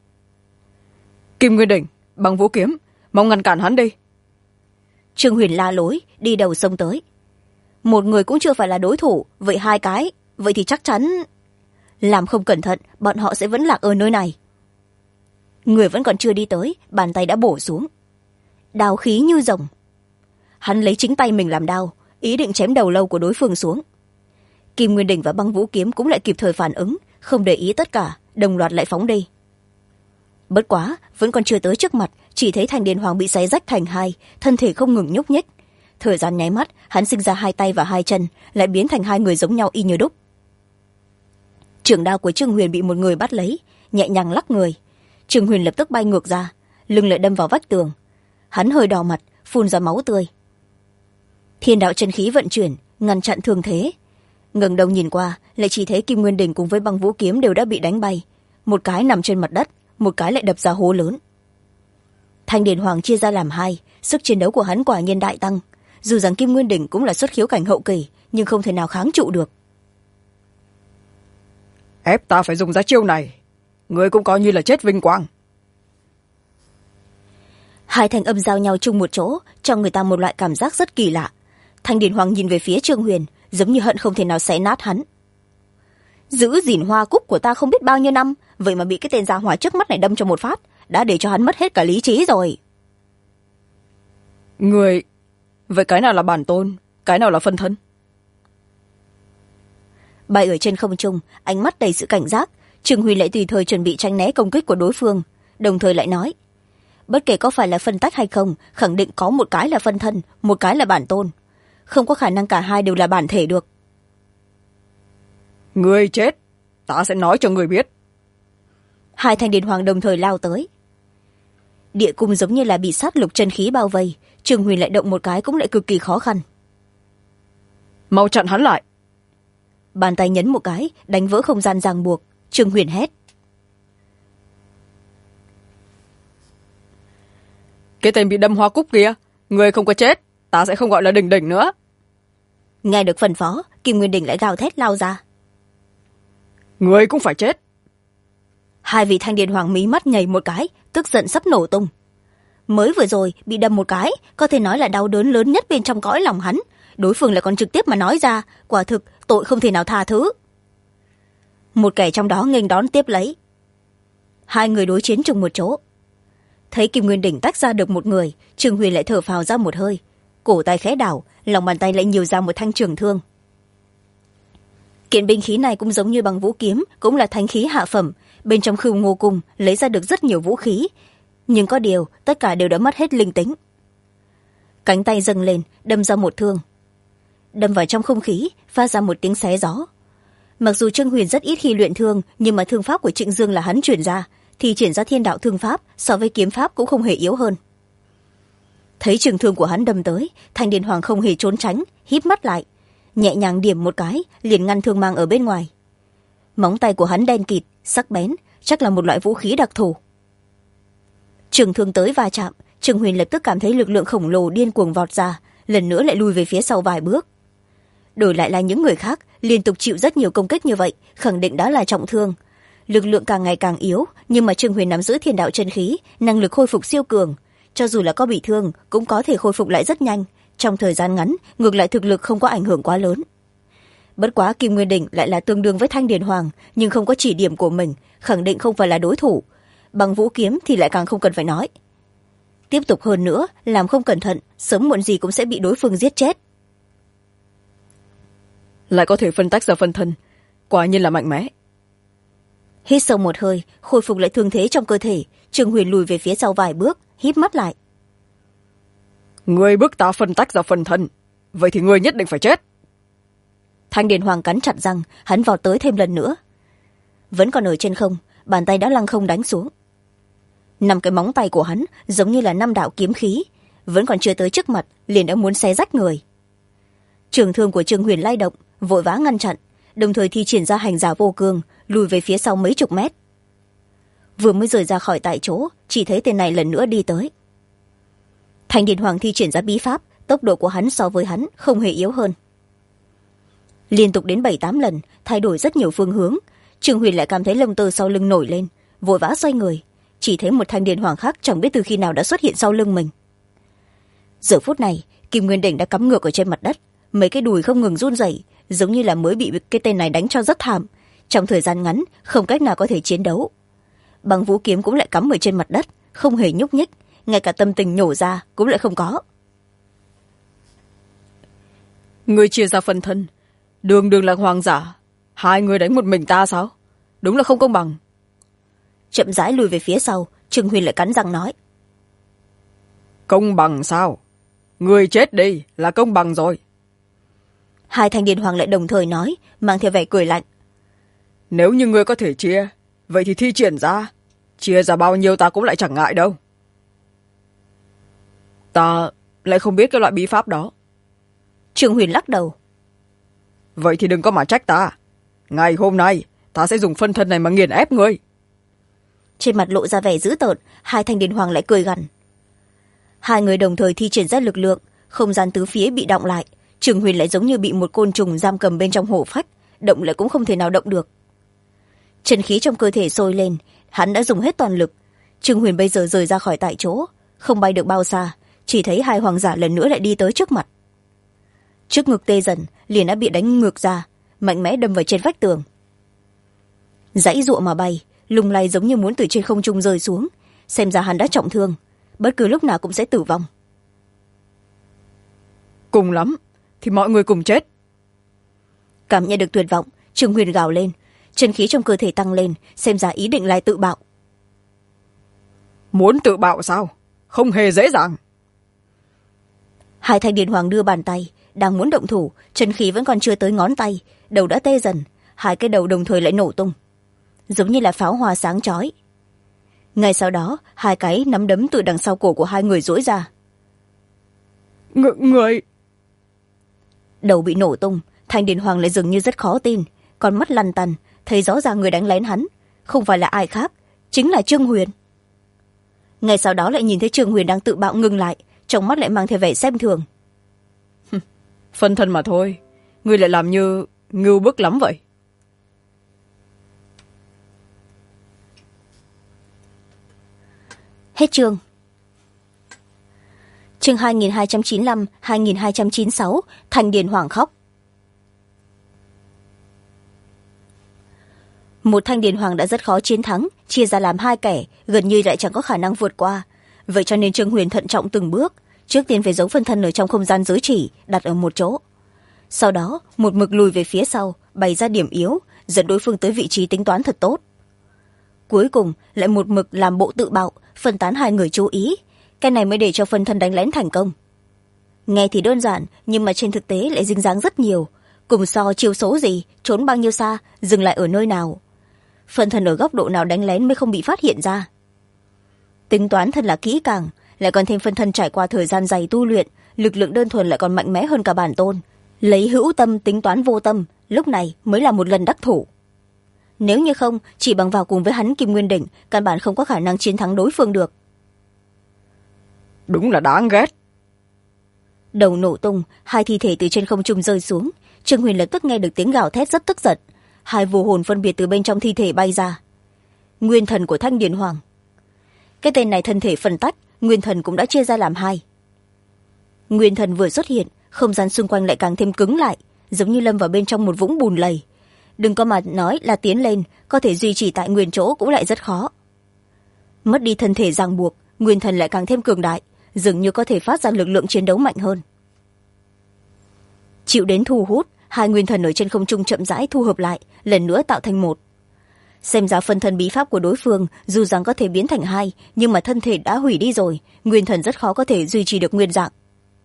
B: Kim Nguyên Đỉnh, Băng Vũ Kiếm, mong ngăn cản hắn đi.
A: Trương Huyền la lối, đi đầu xông tới. Một người cũng chưa phải là đối thủ, vậy hai cái, vậy thì chắc chắn làm không cẩn thận bọn họ sẽ vẫn lạc ở nơi này. Người vẫn còn chưa đi tới, bàn tay đã bổ xuống. Đao khí như rồng. Hắn lấy chính tay mình làm đao, ý định chém đầu lâu của đối phương xuống. Kim Nguyên Đỉnh và Băng Vũ Kiếm cũng lại kịp thời phản ứng, không để ý tất cả, đồng loạt lại phóng đi. Bất quá vẫn còn chưa tới trước mặt, chỉ thấy thanh điền hoàng bị xé rách thành hai, thân thể không ngừng nhúc nhích. Thời gian nháy mắt, hắn sinh ra hai tay và hai chân, lại biến thành hai người giống nhau y như đúc. Trường đao của Trương Huyền bị một người bắt lấy, nhẹ nhàng lắc người. Trương Huyền lập tức bay ngược ra, lưng lại đâm vào vách tường. Hắn hơi đỏ mặt, phun ra máu tươi. Thiên đạo chân khí vận chuyển, ngăn chặn thương thế. Ngẩng đầu nhìn qua, lại chỉ thấy Kim Nguyên Đỉnh cùng với Băng Vũ Kiếm đều đã bị đánh bay. Một cái nằm trên mặt đất, một cái lại đập ra hố lớn. Thanh điền hoàng chia ra làm hai, sức chiến đấu của hắn quả nhiên đại tăng. Dù rằng Kim Nguyên Đỉnh cũng là xuất khiếu cảnh hậu kỳ, nhưng không thể nào kháng trụ được.
B: Ép ta phải dùng ra chiêu này, ngươi cũng coi như là chết vinh quang.
A: Hai thanh âm giao nhau chung một chỗ, cho người ta một loại cảm giác rất kỳ lạ. Thanh điền hoàng nhìn về phía Trương Huyền, giống như hận không thể nào xé nát hắn. Giữ gìn hoa cúc của ta không biết bao nhiêu năm, vậy mà bị cái tên gia hỏa trước mắt này đâm cho một phát, đã để cho hắn mất hết cả lý trí rồi.
B: Người, vậy cái nào là bản tôn, cái nào là phân thân?
A: Bay ở trên không trung, ánh mắt đầy sự cảnh giác, Trương Huy lại tùy thời chuẩn bị tránh né công kích của đối phương, đồng thời lại nói, bất kể có phải là phân tách hay không, khẳng định có một cái là phân thân, một cái là bản tôn, không có khả năng cả hai đều là bản thể được.
B: Người chết, ta sẽ nói cho người biết.
A: Hai thanh điền hoàng đồng thời lao tới. Địa cung giống như là bị sát lục chân khí bao vây, Trương Huyền lại động một cái cũng lại cực kỳ khó khăn.
B: Mau chặn hắn lại.
A: Bàn tay nhấn một cái, đánh vỡ không gian ràng buộc. Trương Huyền hét,
B: cái tên bị đâm hoa cúc kia, người không có chết, ta sẽ không gọi là Đỉnh Đỉnh nữa.
A: Nghe được phân phó, Kim Nguyên Đỉnh lại gào thét lao ra.
B: Người cũng phải chết.
A: Hai vị thanh điền hoàng mí mắt nhảy một cái, tức giận sắp nổ tung. Mới vừa rồi bị đâm một cái, có thể nói là đau đớn lớn nhất bên trong cõi lòng hắn, đối phương lại còn trực tiếp mà nói ra, quả thực tội không thể nào tha thứ. Một kẻ trong đó nghênh đón tiếp lấy. Hai người đối chiến chung một chỗ. Thấy Kim Nguyên Đỉnh tách ra được một người, Trương Huyền lại thở phào ra một hơi, cổ tay khẽ đảo, lòng bàn tay lại nhiều ra một thanh trường thương. Kiện binh khí này cũng giống như Băng Vũ Kiếm, cũng là thánh khí hạ phẩm, bên trong Khưu Ngô Cung lấy ra được rất nhiều vũ khí, nhưng có điều tất cả đều đã mất hết linh tính. Cánh tay dâng lên, đâm ra một thương. Đâm vào trong không khí, phát ra một tiếng xé gió. Mặc dù Trương Huyền rất ít khi luyện thương, nhưng mà thương pháp của Trịnh Dương là hắn chuyển ra, thì chuyển ra thiên đạo thương pháp so với kiếm pháp cũng không hề yếu hơn. Thấy trường thương của hắn đâm tới, Thanh Điền Hoàng không hề trốn tránh, híp mắt lại, nhẹ nhàng điểm một cái, liền ngăn thương mang ở bên ngoài. Móng tay của hắn đen kịt, sắc bén, chắc là một loại vũ khí đặc thù. Trường thương tới va chạm, Trương Huyền lập tức cảm thấy lực lượng khổng lồ điên cuồng vọt ra, lần nữa lại lùi về phía sau vài bước. Đổi lại là những người khác liên tục chịu rất nhiều công kích như vậy, khẳng định đã là trọng thương. Lực lượng càng ngày càng yếu, nhưng mà Trương Huyền nắm giữ thiên đạo chân khí, năng lực khôi phục siêu cường, cho dù là có bị thương cũng có thể khôi phục lại rất nhanh, trong thời gian ngắn ngược lại thực lực không có ảnh hưởng quá lớn. Bất quá Kim Nguyên Đỉnh lại là tương đương với Thanh Điền Hoàng, nhưng không có chỉ điểm của mình, khẳng định không phải là đối thủ. Bằng vũ kiếm thì lại càng không cần phải nói. Tiếp tục hơn nữa, làm không cẩn thận, sớm muộn gì cũng sẽ bị đối phương giết chết.
B: Lại có thể phân tách ra phân thân, quả nhiên là mạnh mẽ.
A: Hít sâu một hơi, khôi phục lại thương thế trong cơ thể, Trương Huyền lùi về phía sau vài bước, híp mắt lại.
B: Ngươi bức ta phân tách ra phân thân, vậy thì ngươi nhất định phải chết.
A: Thanh Điền Hoàng cắn chặt răng, hắn vọt tới thêm lần nữa. Vẫn còn ở trên không, bàn tay đã lăng không đánh xuống. 5 cái móng tay của hắn giống như là 5 đạo kiếm khí, vẫn còn chưa tới trước mặt liền đã muốn xé rách người. Trường thương của Trương Huyền lay động, vội vã ngăn chặn, đồng thời thi triển ra hành giả vô cương, lùi về phía sau mấy chục mét. Vừa mới rời ra khỏi tại chỗ, chỉ thấy tên này lần nữa đi tới. Thanh Điền Hoàng thi triển ra bí pháp, tốc độ của hắn so với hắn không hề yếu hơn. Liên tục đến 7-8 lần, thay đổi rất nhiều phương hướng, Trương Huyền lại cảm thấy lông tơ sau lưng nổi lên, vội vã xoay người, chỉ thấy một Thanh Điền Hoàng khác chẳng biết từ khi nào đã xuất hiện sau lưng mình. Giờ phút này, Kim Nguyên Đỉnh đã cắm ngược ở trên mặt đất, mấy cái đùi không ngừng run rẩy, giống như là mới bị cái tên này đánh cho rất thảm, trong thời gian ngắn không cách nào có thể chiến đấu. Bằng vũ kiếm cũng lại cắm ở trên mặt đất, không hề nhúc nhích, ngay cả tâm tình nhổ ra cũng lại không có.
B: Ngươi chia ra phân thân, đường đường là hoàng giả, hai người đánh một mình ta sao? Đúng là không công bằng.
A: Chậm rãi lùi về phía sau, Trương Huyền lại cắn răng nói.
B: Công bằng sao? Ngươi chết đi là công bằng rồi.
A: Hai Thanh Điền Hoàng lại đồng thời nói, mang theo vẻ cười lạnh.
B: Nếu như ngươi có thể chia, vậy thì thi triển ra. Chia ra bao nhiêu ta cũng lại chẳng ngại đâu. Ta lại không biết cái loại bí pháp đó.
A: Trương Huyền lắc đầu.
B: Vậy thì đừng có mà trách ta. Ngày hôm nay ta sẽ dùng phân thân này mà nghiền ép ngươi.
A: Trên mặt lộ ra vẻ dữ tợn, hai Thanh Điền Hoàng lại cười gằn. Hai người đồng thời thi triển ra lực lượng, không gian tứ phía bị đọng lại, Trương Huyền lại giống như bị một côn trùng giam cầm bên trong hổ phách, động lại cũng không thể nào động được. Chân khí trong cơ thể sôi lên, hắn đã dùng hết toàn lực. Trương Huyền bây giờ rời ra khỏi tại chỗ, không bay được bao xa, chỉ thấy hai hoàng giả lần nữa lại đi tới trước mặt. Trước ngực tê dần, liền đã bị đánh ngược ra, mạnh mẽ đâm vào trên vách tường. Giãy giụa mà bay, lung lay giống như muốn từ trên không trung rơi xuống, xem ra hắn đã trọng thương, bất cứ lúc nào cũng sẽ tử vong.
B: Cùng lắm thì mọi người cùng chết.
A: Cảm nhận được tuyệt vọng, Trương Huyền gào lên, chân khí trong cơ thể tăng lên, xem ra ý định lại tự bạo.
B: Muốn tự bạo sao? Không hề dễ dàng.
A: Hai Thanh Điền Hoàng đưa bàn tay, đang muốn động thủ, chân khí vẫn còn chưa tới ngón tay, đầu đã tê dần, hai cái đầu đồng thời lại nổ tung, giống như là pháo hoa sáng chói. Ngay sau đó, hai cái nắm đấm từ đằng sau cổ của hai người duỗi ra.
B: Người...
A: Đầu bị nổ tung, Thanh Điền Hoàng lại dường như rất khó tin, con mắt lăn tăn, thấy rõ ràng người đánh lén hắn không phải là ai khác, chính là Trương Huyền. Ngay sau đó lại nhìn thấy Trương Huyền đang tự bạo ngừng lại, trong mắt lại mang theo vẻ xem thường.
B: Phân thân mà thôi, ngươi lại làm như ngưu bức lắm vậy.
A: Hết chương. Chương 2295, 2296, Thanh Điền Hoàng khóc. Một Thanh Điền Hoàng đã rất khó chiến thắng, chia ra làm hai kẻ, gần như lại chẳng có khả năng vượt qua. Vậy cho nên Trương Huyền thận trọng từng bước, trước tiên phải giấu phân thân ở trong không gian giới chỉ, đặt ở một chỗ. Sau đó, một mực lùi về phía sau, bày ra điểm yếu, dẫn đối phương tới vị trí tính toán thật tốt. Cuối cùng, lại một mực làm bộ tự bạo, phân tán hai người chú ý. Cái này mới để cho phân thân đánh lén thành công. Nghe thì đơn giản, nhưng mà trên thực tế lại dính dáng rất nhiều. Cùng so chiêu số gì, trốn bao nhiêu xa, dừng lại ở nơi nào. Phân thân ở góc độ nào đánh lén mới không bị phát hiện ra. Tính toán thật là kỹ càng, lại còn thêm phân thân trải qua thời gian dày tu luyện, lực lượng đơn thuần lại còn mạnh mẽ hơn cả bản tôn. Lấy hữu tâm tính toán vô tâm, lúc này mới là một lần đắc thủ. Nếu như không, chỉ bằng vào cùng với hắn Kim Nguyên Đỉnh, căn bản không có khả năng chiến thắng đối phương được.
B: Đúng là đáng ghét.
A: Đầu nổ tung, hai thi thể từ trên không trung rơi xuống. Trương Huyền lập tức nghe được tiếng gào thét rất tức giận. Hai vô hồn phân biệt từ bên trong thi thể bay ra. Nguyên thần của Thanh Điền Hoàng. Cái tên này thân thể phân tách, nguyên thần cũng đã chia ra làm hai. Nguyên thần vừa xuất hiện, không gian xung quanh lại càng thêm cứng lại, giống như lâm vào bên trong một vũng bùn lầy. Đừng có mà nói là tiến lên, có thể duy trì tại nguyên chỗ cũng lại rất khó. Mất đi thân thể ràng buộc, nguyên thần lại càng thêm cường đại, dường như có thể phát ra lực lượng chiến đấu mạnh hơn. Chịu đến thu hút, hai nguyên thần ở trên không trung chậm rãi thu hợp lại, lần nữa tạo thành một. Xem ra phân thân bí pháp của đối phương dù rằng có thể biến thành hai, nhưng mà thân thể đã hủy đi rồi, nguyên thần rất khó có thể duy trì được nguyên dạng.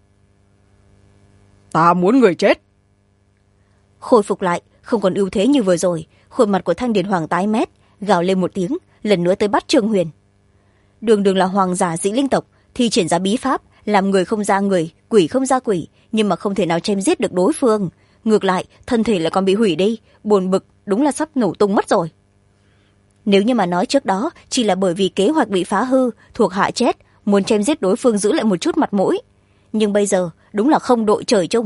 B: Ta muốn người chết.
A: Khôi phục lại, không còn ưu thế như vừa rồi, khuôn mặt của Thanh Điền Hoàng tái mét, gào lên một tiếng, lần nữa tới bắt Trương Huyền. Đường đường là hoàng giả dĩ linh tộc, thi triển ra bí pháp, làm người không ra người, quỷ không ra quỷ, nhưng mà không thể nào chém giết được đối phương. Ngược lại, thân thể lại còn bị hủy đi, buồn bực, đúng là sắp nổ tung mất rồi. Nếu như mà nói trước đó chỉ là bởi vì kế hoạch bị phá hư, thuộc hạ chết, muốn chém giết đối phương giữ lại một chút mặt mũi, nhưng bây giờ đúng là không đội trời chung.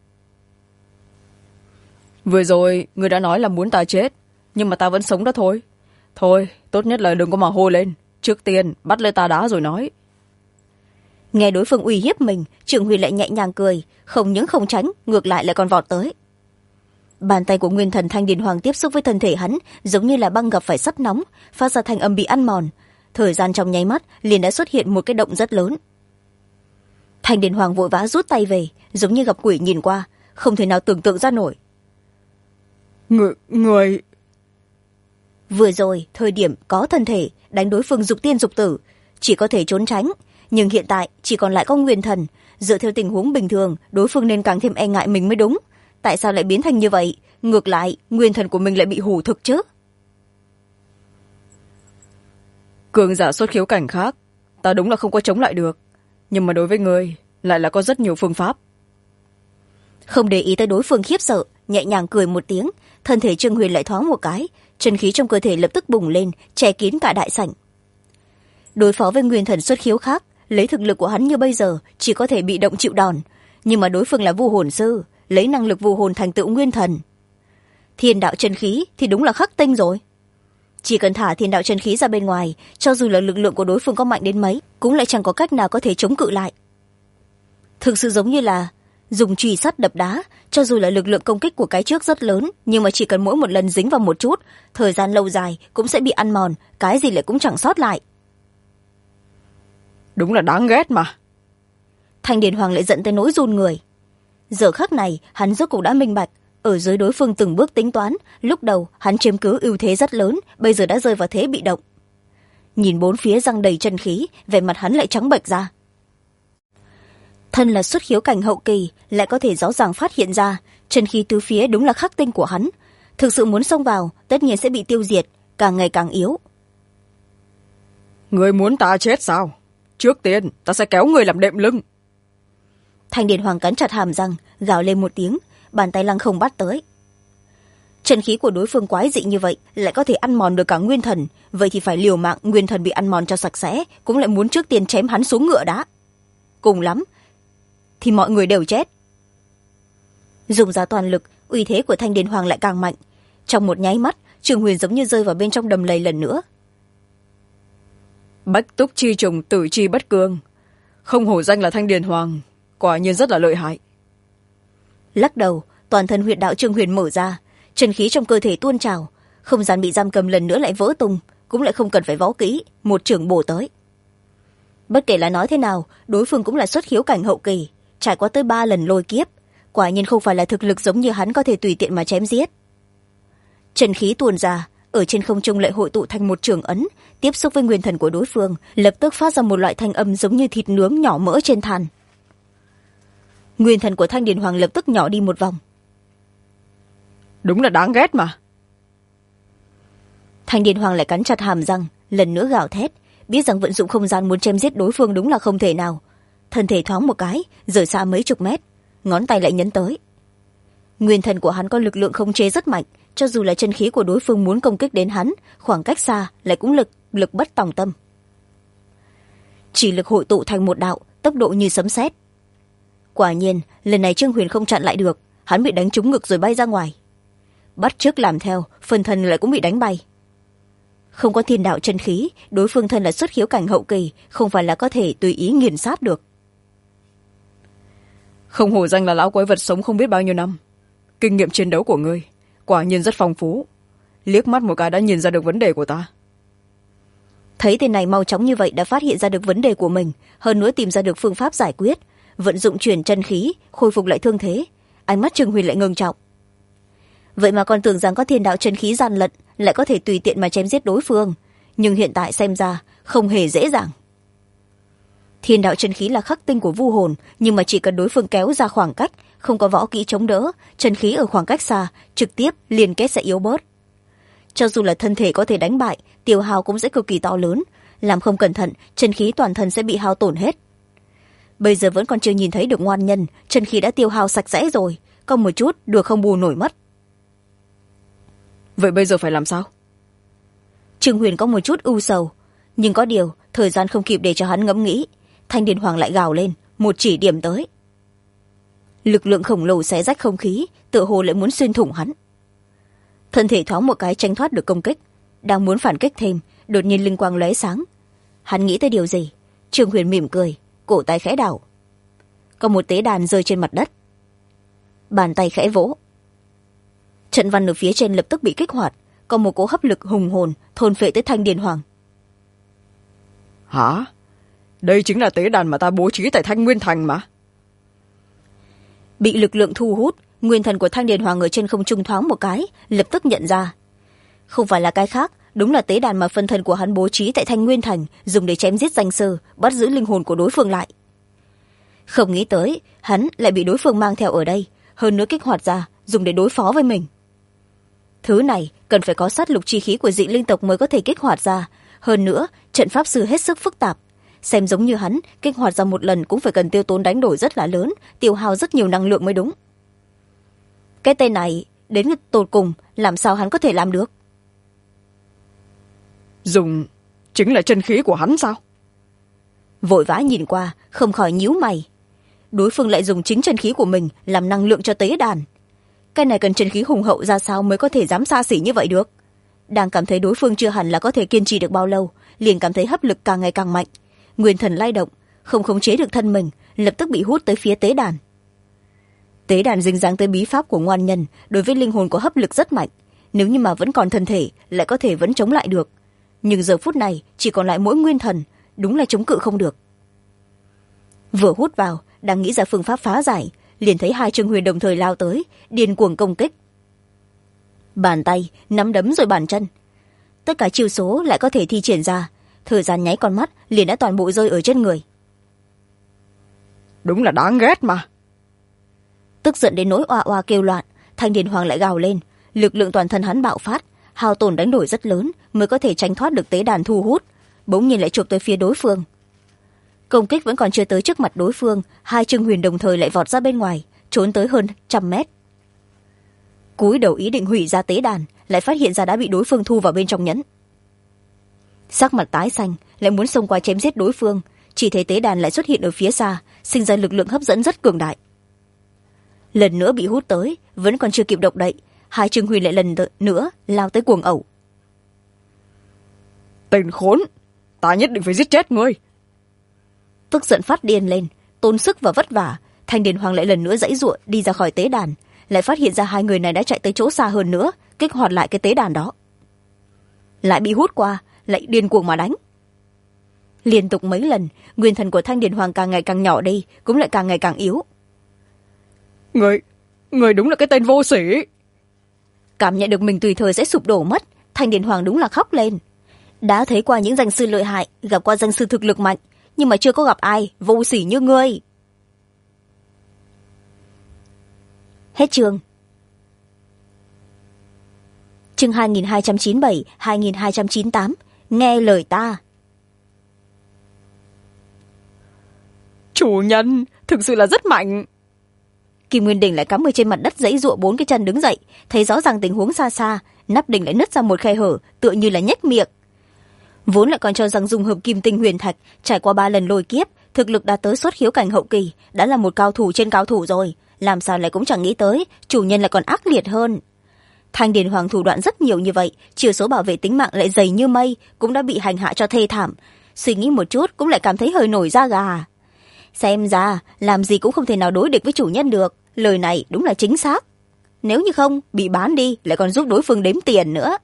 B: Vừa rồi người đã nói là muốn ta chết, nhưng mà ta vẫn sống đó thôi. Thôi, tốt nhất là đừng có mà hô lên, trước tiên bắt lấy ta đã rồi nói.
A: Nghe đối phương uy hiếp mình, Trương Huy lại nhẹ nhàng cười, không những không tránh, ngược lại lại còn vọt tới. Bàn tay của nguyên thần Thanh Điền Hoàng tiếp xúc với thân thể hắn, giống như là băng gặp phải sắt nóng, phát ra thanh âm bị ăn mòn. Thời gian trong nháy mắt liền đã xuất hiện một cái động rất lớn. Thanh Điền Hoàng vội vã rút tay về, giống như gặp quỷ nhìn qua, không thể nào tưởng tượng ra nổi.
B: Người...
A: Vừa rồi, thời điểm có thân thể, đánh đối phương dục tiên dục tử, chỉ có thể trốn tránh, nhưng hiện tại chỉ còn lại có nguyên thần. Dựa theo tình huống bình thường, đối phương nên càng thêm e ngại mình mới đúng. Tại sao lại biến thành như vậy? Ngược lại, nguyên thần của mình lại bị hủ thực chứ?
B: Cường giả xuất khiếu cảnh khác, ta đúng là không có chống lại được. Nhưng mà đối với người, lại là có rất nhiều phương pháp.
A: Không để ý tới đối phương khiếp sợ, nhẹ nhàng cười một tiếng, thân thể Trương Huyền lại thoáng một cái, chân khí trong cơ thể lập tức bùng lên, che kín cả đại sảnh. Đối phó với nguyên thần xuất khiếu khác, lấy thực lực của hắn như bây giờ chỉ có thể bị động chịu đòn, nhưng mà đối phương là vu hồn sư, lấy năng lực vu hồn thành tựu nguyên thần. Thiên đạo chân khí thì đúng là khắc tinh rồi. Chỉ cần thả thiên đạo chân khí ra bên ngoài, cho dù là lực lượng của đối phương có mạnh đến mấy, cũng lại chẳng có cách nào có thể chống cự lại. Thực sự giống như là dùng chùy sắt đập đá, cho dù là lực lượng công kích của cái trước rất lớn, nhưng mà chỉ cần mỗi một lần dính vào một chút, thời gian lâu dài cũng sẽ bị ăn mòn, cái gì lại cũng chẳng sót lại.
B: Đúng là đáng ghét mà.
A: Thanh Điền Hoàng lại giận tới nỗi run người. Giờ khắc này, hắn rốt cuộc đã minh bạch, ở dưới đối phương từng bước tính toán, lúc đầu hắn chiếm cứ ưu thế rất lớn, bây giờ đã rơi vào thế bị động. Nhìn bốn phía răng đầy chân khí, vẻ mặt hắn lại trắng bệch ra. Thân là xuất khiếu cảnh hậu kỳ, lại có thể rõ ràng phát hiện ra chân khí tứ phía đúng là khắc tinh của hắn. Thực sự muốn xông vào, tất nhiên sẽ bị tiêu diệt, càng ngày càng yếu.
B: Người muốn ta chết sao? Trước tiên ta sẽ kéo người làm đệm lưng.
A: Thanh Điền Hoàng cắn chặt hàm răng, gào lên một tiếng, bàn tay lăng không bắt tới. Chân khí của đối phương quái dị như vậy, lại có thể ăn mòn được cả nguyên thần, vậy thì phải liều mạng nguyên thần bị ăn mòn cho sạch sẽ, cũng lại muốn trước tiên chém hắn xuống ngựa đá. Cùng lắm thì mọi người đều chết. Dùng ra toàn lực, uy thế của Thanh Điền Hoàng lại càng mạnh. Trong một nháy mắt, Trường Huyền giống như rơi vào bên trong đầm lầy lần nữa.
B: Bách túc chi trùng tử chi bất cương, không hổ danh là Thanh Điền Hoàng, quả nhiên rất là lợi hại.
A: Lắc đầu, toàn thân huyệt đạo Trương Huyền mở ra, chân khí trong cơ thể tuôn trào, không gian bị giam cầm lần nữa lại vỡ tung, cũng lại không cần phải võ kỹ, một chưởng bổ tới. Bất kể là nói thế nào, đối phương cũng là xuất khiếu cảnh hậu kỳ, trải qua tới 3 lần lôi kiếp, quả nhiên không phải là thực lực giống như hắn có thể tùy tiện mà chém giết. Chân khí tuôn ra, ở trên không trung lại hội tụ thành một trường ấn, tiếp xúc với nguyên thần của đối phương, lập tức phát ra một loại thanh âm giống như thịt nướng nhỏ mỡ trên than. Nguyên thần của Thanh Điền Hoàng lập tức nhỏ đi một vòng.
B: Đúng là đáng ghét mà.
A: Thanh Điền Hoàng lại cắn chặt hàm răng, lần nữa gào thét, biết rằng vận dụng không gian muốn chém giết đối phương đúng là không thể nào. Thân thể thoáng một cái, rời xa mấy chục mét, ngón tay lại nhấn tới. Nguyên thần của hắn có lực lượng khống chế rất mạnh, cho dù là chân khí của đối phương muốn công kích đến hắn, khoảng cách xa lại cũng lực bất tòng tâm. Chỉ lực hội tụ thành một đạo, tốc độ như sấm sét. Quả nhiên, lần này Trương Huyền không chặn lại được, hắn bị đánh trúng ngực rồi bay ra ngoài. Bắt chước làm theo, phần thân lại cũng bị đánh bay. Không có thiên đạo chân khí, đối phương thân là xuất khiếu cảnh hậu kỳ, không phải là có thể tùy ý nghiền sát được.
B: Không hổ danh là lão quái vật sống không biết bao nhiêu năm. Kinh nghiệm chiến đấu của ngươi quả nhiên rất phong phú, liếc mắt một cái đã nhìn ra được vấn đề của ta.
A: Thấy tên này mau chóng như vậy đã phát hiện ra được vấn đề của mình, hơn nữa tìm ra được phương pháp giải quyết, vận dụng chuyển chân khí khôi phục lại thương thế, ánh mắt Trương Huyền lại ngưng trọng. Vậy mà còn tưởng rằng có thiên đạo chân khí gian lận lại có thể tùy tiện mà chém giết đối phương, nhưng hiện tại xem ra không hề dễ dàng. Thiên đạo chân khí là khắc tinh của vu hồn, nhưng mà chỉ cần đối phương kéo ra khoảng cách, không có võ kỹ chống đỡ, chân khí ở khoảng cách xa trực tiếp liên kết sẽ yếu bớt. Cho dù là thân thể có thể đánh bại, tiêu hao cũng sẽ cực kỳ to lớn, làm không cẩn thận chân khí toàn thân sẽ bị hao tổn hết. Bây giờ vẫn còn chưa nhìn thấy được ngoan nhân, chân khí đã tiêu hao sạch sẽ rồi, còn một chút được không bù nổi mất.
B: Vậy bây giờ phải làm sao?
A: Trương Huyền có một chút ưu sầu, nhưng có điều thời gian không kịp để cho hắn ngẫm nghĩ. Thanh Điền Hoàng lại gào lên, một chỉ điểm tới. Lực lượng khổng lồ xé rách không khí, tựa hồ lại muốn xuyên thủng hắn. Thân thể thoáng một cái tránh thoát được công kích, đang muốn phản kích thêm, đột nhiên linh quang lóe sáng. Hắn nghĩ tới điều gì? Trương Huyền mỉm cười, cổ tay khẽ đảo. Có một tế đàn rơi trên mặt đất. Bàn tay khẽ vỗ. Trận văn ở phía trên lập tức bị kích hoạt, có một cỗ hấp lực hùng hồn thôn phệ tới Thanh Điền Hoàng.
B: Hả? Đây chính là tế đàn mà ta bố trí tại Thanh Nguyên Thành mà.
A: Bị lực lượng thu hút, nguyên thần của Thanh Điền Hoàng ở trên không trung thoáng một cái, lập tức nhận ra. Không phải là cái khác, đúng là tế đàn mà phân thân của hắn bố trí tại Thanh Nguyên Thành, dùng để chém giết danh sư, bắt giữ linh hồn của đối phương lại. Không nghĩ tới, hắn lại bị đối phương mang theo ở đây, hơn nữa kích hoạt ra, dùng để đối phó với mình. Thứ này cần phải có sát lục chi khí của dị linh tộc mới có thể kích hoạt ra, hơn nữa trận pháp sư hết sức phức tạp, xem giống như hắn kích hoạt ra một lần cũng phải cần tiêu tốn đánh đổi rất là lớn, tiêu hao rất nhiều năng lượng mới đúng. Cái tên này đến tột cùng làm sao hắn có thể làm được?
B: Dùng chính là chân khí của hắn sao?
A: Vội vã nhìn qua, không khỏi nhíu mày. Đối phương lại dùng chính chân khí của mình làm năng lượng cho tế đàn. Cái này cần chân khí hùng hậu ra sao mới có thể dám xa xỉ như vậy được? Đang cảm thấy đối phương chưa hẳn là có thể kiên trì được bao lâu, liền cảm thấy hấp lực càng ngày càng mạnh. Nguyên thần lay động, không khống chế được thân mình, lập tức bị hút tới phía tế đàn. Tế đàn dính dáng tới bí pháp của ngoan nhân, đối với linh hồn có hấp lực rất mạnh. Nếu như mà vẫn còn thân thể, lại có thể vẫn chống lại được. Nhưng giờ phút này chỉ còn lại mỗi nguyên thần, đúng là chống cự không được. Vừa hút vào, đang nghĩ ra phương pháp phá giải, liền thấy hai Trương Huyền đồng thời lao tới, điên cuồng công kích. Bàn tay, nắm đấm rồi bàn chân. Tất cả chiêu số lại có thể thi triển ra, thời gian nháy con mắt liền đã toàn bộ rơi ở trên người.
B: Đúng là đáng ghét mà.
A: Tức giận đến nỗi oa oa kêu loạn, Thanh Điền Hoàng lại gào lên, lực lượng toàn thân hắn bạo phát, hao tổn đánh đổi rất lớn mới có thể tránh thoát được tế đàn thu hút, bỗng nhiên lại chụp tới phía đối phương. Công kích vẫn còn chưa tới trước mặt đối phương, hai Trương Huyền đồng thời lại vọt ra bên ngoài, trốn tới hơn 100 mét. Cúi đầu ý định hủy ra tế đàn, lại phát hiện ra đã bị đối phương thu vào bên trong nhẫn. Sắc mặt tái xanh, lại muốn xông qua chém giết đối phương, chỉ thấy tế đàn lại xuất hiện ở phía xa, sinh ra lực lượng hấp dẫn rất cường đại. Lần nữa bị hút tới, vẫn còn chưa kịp động đậy, hai Trương Huyền lại lần nữa lao tới cuồng ẩu.
B: Tên khốn, ta nhất định phải giết chết ngươi.
A: Tức giận phát điên lên, tốn sức và vất vả, Thanh Điền Hoàng lại lần nữa giãy giụa đi ra khỏi tế đàn, lại phát hiện ra hai người này đã chạy tới chỗ xa hơn nữa, kích hoạt lại cái tế đàn đó. Lại bị hút qua, lại điên cuồng mà đánh. Liên tục mấy lần, nguyên thần của Thanh Điền Hoàng càng ngày càng nhỏ đi, cũng lại càng ngày càng yếu.
B: Người đúng là cái tên vô sỉ.
A: Cảm nhận được mình tùy thời sẽ sụp đổ mất, Thanh Điền Hoàng đúng là khóc lên. Đã thấy qua những danh sư lợi hại, gặp qua danh sư thực lực mạnh, nhưng mà chưa có gặp ai vô sỉ như ngươi. Hết chương. Chương 2297, 2298. Nghe lời ta.
B: Chủ nhân thực sự là rất mạnh.
A: Kim Nguyên Đình lại cắm ở trên mặt đất giãy giụa 4 cái chân đứng dậy, thấy rõ ràng tình huống xa xa, nắp đỉnh lại nứt ra một khe hở, tựa như là nhếch miệng. Vốn lại còn cho rằng dùng hợp kim tinh huyền thạch, trải qua 3 lần lôi kiếp, thực lực đã tới xuất khiếu cảnh hậu kỳ, đã là một cao thủ trên cao thủ rồi, làm sao lại cũng chẳng nghĩ tới chủ nhân lại còn ác liệt hơn. Thanh Điền Hoàng thủ đoạn rất nhiều như vậy, chiều số bảo vệ tính mạng lại dày như mây, cũng đã bị hành hạ cho thê thảm. Suy nghĩ một chút cũng lại cảm thấy hơi nổi da gà. Xem ra làm gì cũng không thể nào đối địch với chủ nhân được, lời này đúng là chính xác. Nếu như không bị bán đi lại còn giúp đối phương đếm tiền nữa.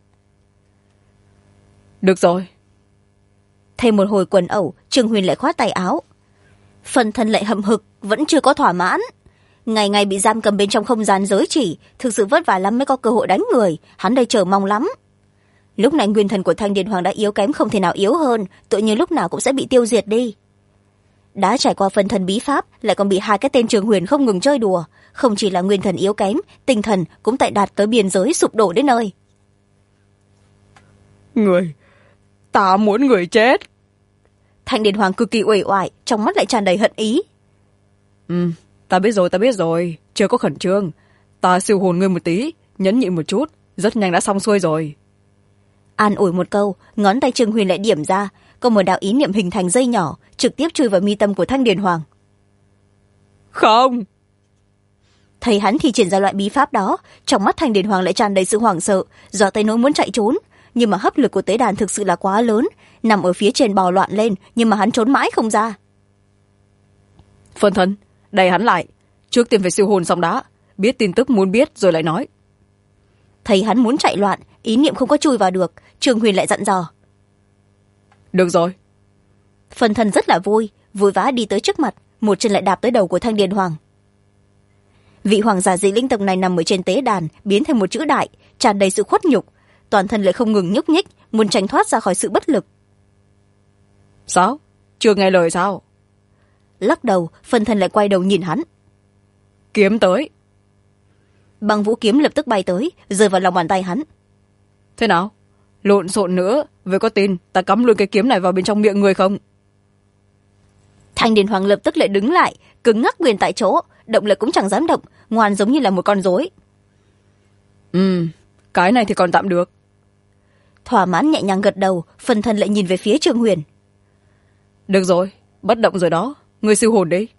B: Được rồi.
A: Thêm một hồi quần ẩu, Trương Huyền lại khoát tay áo. Phần thân lại hậm hực, vẫn chưa có thỏa mãn. Ngày ngày bị giam cầm bên trong không gian giới chỉ, thực sự vất vả lắm mới có cơ hội đánh người, hắn đây chờ mong lắm. Lúc này nguyên thần của Thanh Điền Hoàng đã yếu kém không thể nào yếu hơn, tự nhiên lúc nào cũng sẽ bị tiêu diệt đi. Đã trải qua phần thần bí pháp, lại còn bị 2 cái tên Trường Huyền không ngừng chơi đùa, không chỉ là nguyên thần yếu kém, tinh thần cũng tại đạt tới biên giới sụp đổ đến nơi.
B: Người, ta muốn người chết.
A: Thanh Điền Hoàng cực kỳ uể oải, trong mắt lại tràn đầy hận ý.
B: Ta biết rồi, chưa có khẩn trương. Ta siêu hồn ngươi một tí, nhẫn nhịn một chút, rất nhanh đã xong xuôi rồi.
A: An ủi một câu, ngón tay Trương Huyền lại điểm ra, có một đạo ý niệm hình thành dây nhỏ, trực tiếp chui vào mi tâm của Thanh Điền Hoàng.
B: Không!
A: Thấy hắn thì triển ra loại bí pháp đó, trong mắt Thanh Điền Hoàng lại tràn đầy sự hoảng sợ, dọa tới nỗi muốn chạy trốn. Nhưng mà hấp lực của tế đàn thực sự là quá lớn, nằm ở phía trên bò loạn lên, nhưng mà hắn trốn mãi không ra.
B: Phân thân, đẩy hắn lại, trước tiên phải siêu hồn xong đã, biết tin tức muốn biết rồi lại nói.
A: Thấy hắn muốn chạy loạn, ý niệm không có chui vào được, Trương Huyền lại dặn dò.
B: Được rồi.
A: Phân thân rất là vui, vội vã đi tới trước mặt, một chân lại đạp tới đầu của Thanh Điền Hoàng. Vị hoàng giả dị linh tộc này nằm ở trên tế đàn, biến thành một chữ đại, tràn đầy sự khuất nhục, toàn thân lại không ngừng nhúc nhích, muốn tránh thoát ra khỏi sự bất lực.
B: Sao? Chưa nghe lời sao?
A: Lắc đầu, phân thân lại quay đầu nhìn hắn.
B: Kiếm tới.
A: Băng vũ kiếm lập tức bay tới, rơi vào lòng bàn tay hắn.
B: Thế nào? Lộn xộn nữa, với có tin ta cắm luôn cái kiếm này vào bên trong miệng người không?
A: Thanh Điền Hoàng lập tức lại đứng lại, cứng ngắc nguyên tại chỗ, động lực cũng chẳng dám động, ngoan giống như là một con rối.
B: Cái này thì còn tạm được.
A: Thỏa mãn nhẹ nhàng gật đầu, phân thân lại nhìn về phía Trương Huyền.
B: Được rồi, bất động rồi đó, người siêu hồn đi.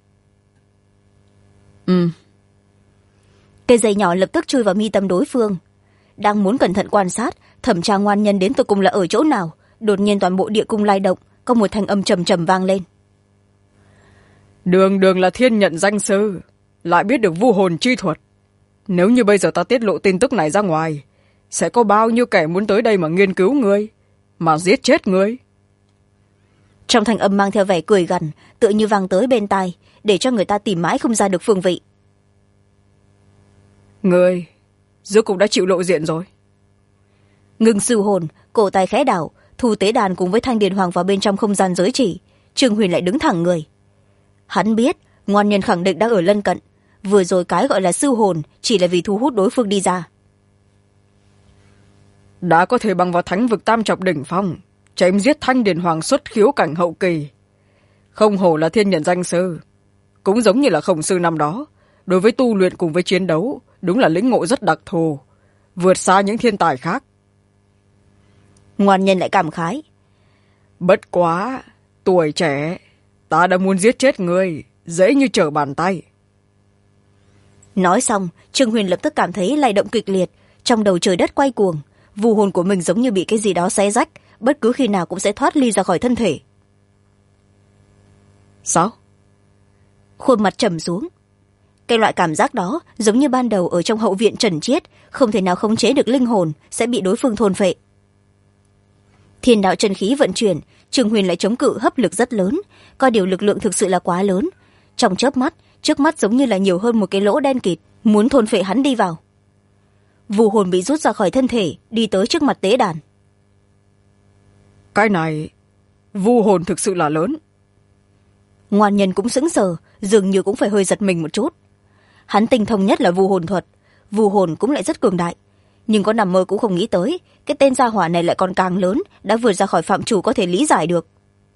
A: Cây dây nhỏ lập tức chui vào mi tâm đối phương. Đang muốn cẩn thận quan sát, thẩm tra ngoan nhân đến tận cùng là ở chỗ nào, đột nhiên toàn bộ địa cung lay động, có một thanh âm trầm trầm vang lên.
B: Đường là thiên nhận danh sư, lại biết được vu hồn chi thuật. Nếu như bây giờ ta tiết lộ tin tức này ra ngoài, sẽ có bao nhiêu kẻ muốn tới đây mà nghiên cứu ngươi, mà giết chết ngươi.
A: Trong thanh âm mang theo vẻ cười gằn, tựa như vang tới bên tai, để cho người ta tìm mãi không ra được phương vị.
B: Ngươi rốt cục đã chịu lộ diện rồi.
A: Ngừng siêu hồn, cổ tay khẽ đảo, thu tế đàn cùng với Thanh Điền Hoàng vào bên trong không gian giới chỉ. Trương Huyền lại đứng thẳng người. Hắn biết ngoan nhân khẳng định đang ở lân cận, vừa rồi cái gọi là siêu hồn chỉ là vì thu hút đối phương đi ra.
B: Đã có thể bằng vào thánh vực tam trọng đỉnh phong, chém giết Thanh Điền Hoàng xuất khiếu cảnh hậu kỳ, không hổ là thiên nhận danh sư. Cũng giống như là Khổng sư năm đó, đối với tu luyện cùng với chiến đấu đúng là lĩnh ngộ rất đặc thù, vượt xa những thiên tài khác.
A: Ngoan nhân lại cảm khái.
B: Bất quá tuổi trẻ, ta đã muốn giết chết ngươi dễ như trở bàn tay.
A: Nói xong, Trương Huyền lập tức cảm thấy lay động kịch liệt, trong đầu trời đất quay cuồng, vu hồn của mình giống như bị cái gì đó xé rách, bất cứ khi nào cũng sẽ thoát ly ra khỏi thân thể.
B: Sao?
A: Khuôn mặt trầm xuống. Cái loại cảm giác đó giống như ban đầu ở trong hậu viện Trần Chiết, không thể nào khống chế được linh hồn, sẽ bị đối phương thôn phệ. Thiên đạo chân khí vận chuyển, Trương Huyền lại chống cự hấp lực rất lớn, có điều lực lượng thực sự là quá lớn. Trong chớp mắt, trước mắt giống như là nhiều hơn một cái lỗ đen kịt, muốn thôn phệ hắn đi vào. vù hồn bị rút ra khỏi thân thể, đi tới trước mặt tế đàn.
B: Cái này vu hồn thực sự là lớn.
A: Ngoan nhân cũng sững sờ, dường như cũng phải hơi giật mình một chút. Hắn tinh thông nhất là vu hồn thuật, vu hồn cũng lại rất cường đại, nhưng có nằm mơ cũng không nghĩ tới cái tên gia hỏa này lại còn càng lớn, đã vượt ra khỏi phạm trù có thể lý giải được.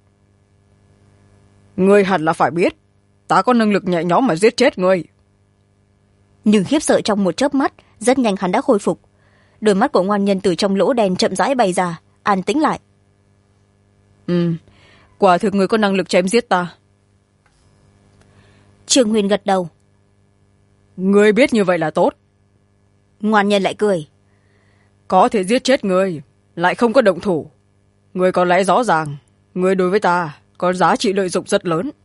B: Ngươi hẳn là phải biết, ta có năng lực nhẹ nhõm mà giết chết ngươi.
A: Nhưng khiếp sợ trong một chớp mắt, rất nhanh hắn đã khôi phục. Đôi mắt của ngoan nhân từ trong lỗ đen chậm rãi bay ra, an tĩnh lại.
B: Quả thực ngươi có năng lực chém giết ta.
A: Trương Huyền gật đầu.
B: Ngươi biết như vậy là tốt.
A: Ngoan nhân lại cười.
B: Có thể giết chết ngươi, lại không có động thủ. Ngươi có lẽ rõ ràng, ngươi đối với ta có giá trị lợi dụng rất lớn.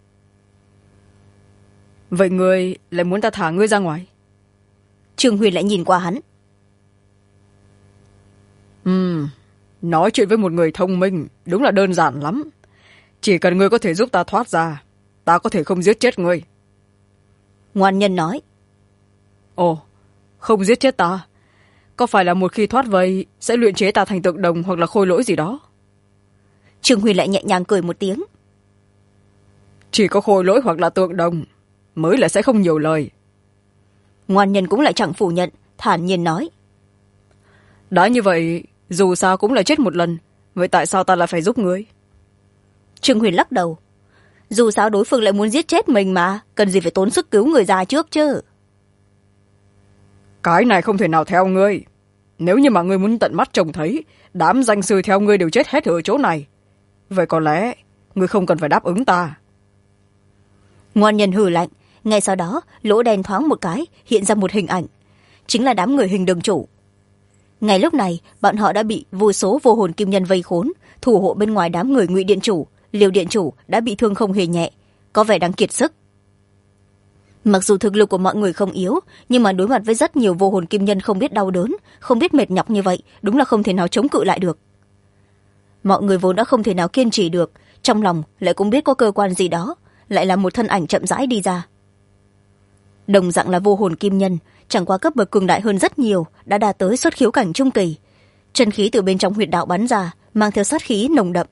B: Vậy ngươi lại muốn ta thả ngươi ra ngoài?
A: Trương Huyền lại nhìn qua hắn.
B: Nói chuyện với một người thông minh đúng là đơn giản lắm. Chỉ cần ngươi có thể giúp ta thoát ra, ta có thể không giết chết ngươi.
A: Ngoan nhân nói.
B: Ồ, không giết chết ta, có phải là một khi thoát vây sẽ luyện chế ta thành tượng đồng hoặc là khôi lỗi gì đó?
A: Trương Huyền lại nhẹ nhàng cười một tiếng.
B: Chỉ có khôi lỗi hoặc là tượng đồng mới là sẽ không nhiều lời.
A: Ngoan nhân cũng lại chẳng phủ nhận, thản nhiên nói.
B: Đã như vậy, dù sao cũng là chết một lần, vậy tại sao ta lại phải giúp ngươi?
A: Trương Huyền lắc đầu. Dù sao đối phương lại muốn giết chết mình mà, cần gì phải tốn sức cứu người già trước chứ.
B: Cái này không thể nào theo ngươi. Nếu như mà ngươi muốn tận mắt trông thấy đám danh sư theo ngươi đều chết hết ở chỗ này, vậy có lẽ ngươi không cần phải đáp ứng ta.
A: Ngoan nhân hừ lạnh, ngay sau đó lỗ đen thoáng một cái hiện ra một hình ảnh, chính là đám người hình đường chủ. Ngay lúc này bọn họ đã bị vô số vô hồn kim nhân vây khốn, thủ hộ bên ngoài đám người Ngụy điện chủ, Liêu điện chủ đã bị thương không hề nhẹ, có vẻ đang kiệt sức. Mặc dù thực lực của mọi người không yếu, nhưng mà đối mặt với rất nhiều vô hồn kim nhân không biết đau đớn, không biết mệt nhọc như vậy, đúng là không thể nào chống cự lại được. Mọi người vốn đã không thể nào kiên trì được, trong lòng lại cũng biết có cơ quan gì đó, lại là một thân ảnh chậm rãi đi ra. Đồng dạng là vô hồn kim nhân, chẳng qua cấp bậc cường đại hơn rất nhiều, đã đạt tới xuất khiếu cảnh trung kỳ. Chân khí từ bên trong huyệt đạo bắn ra, mang theo sát khí nồng đậm.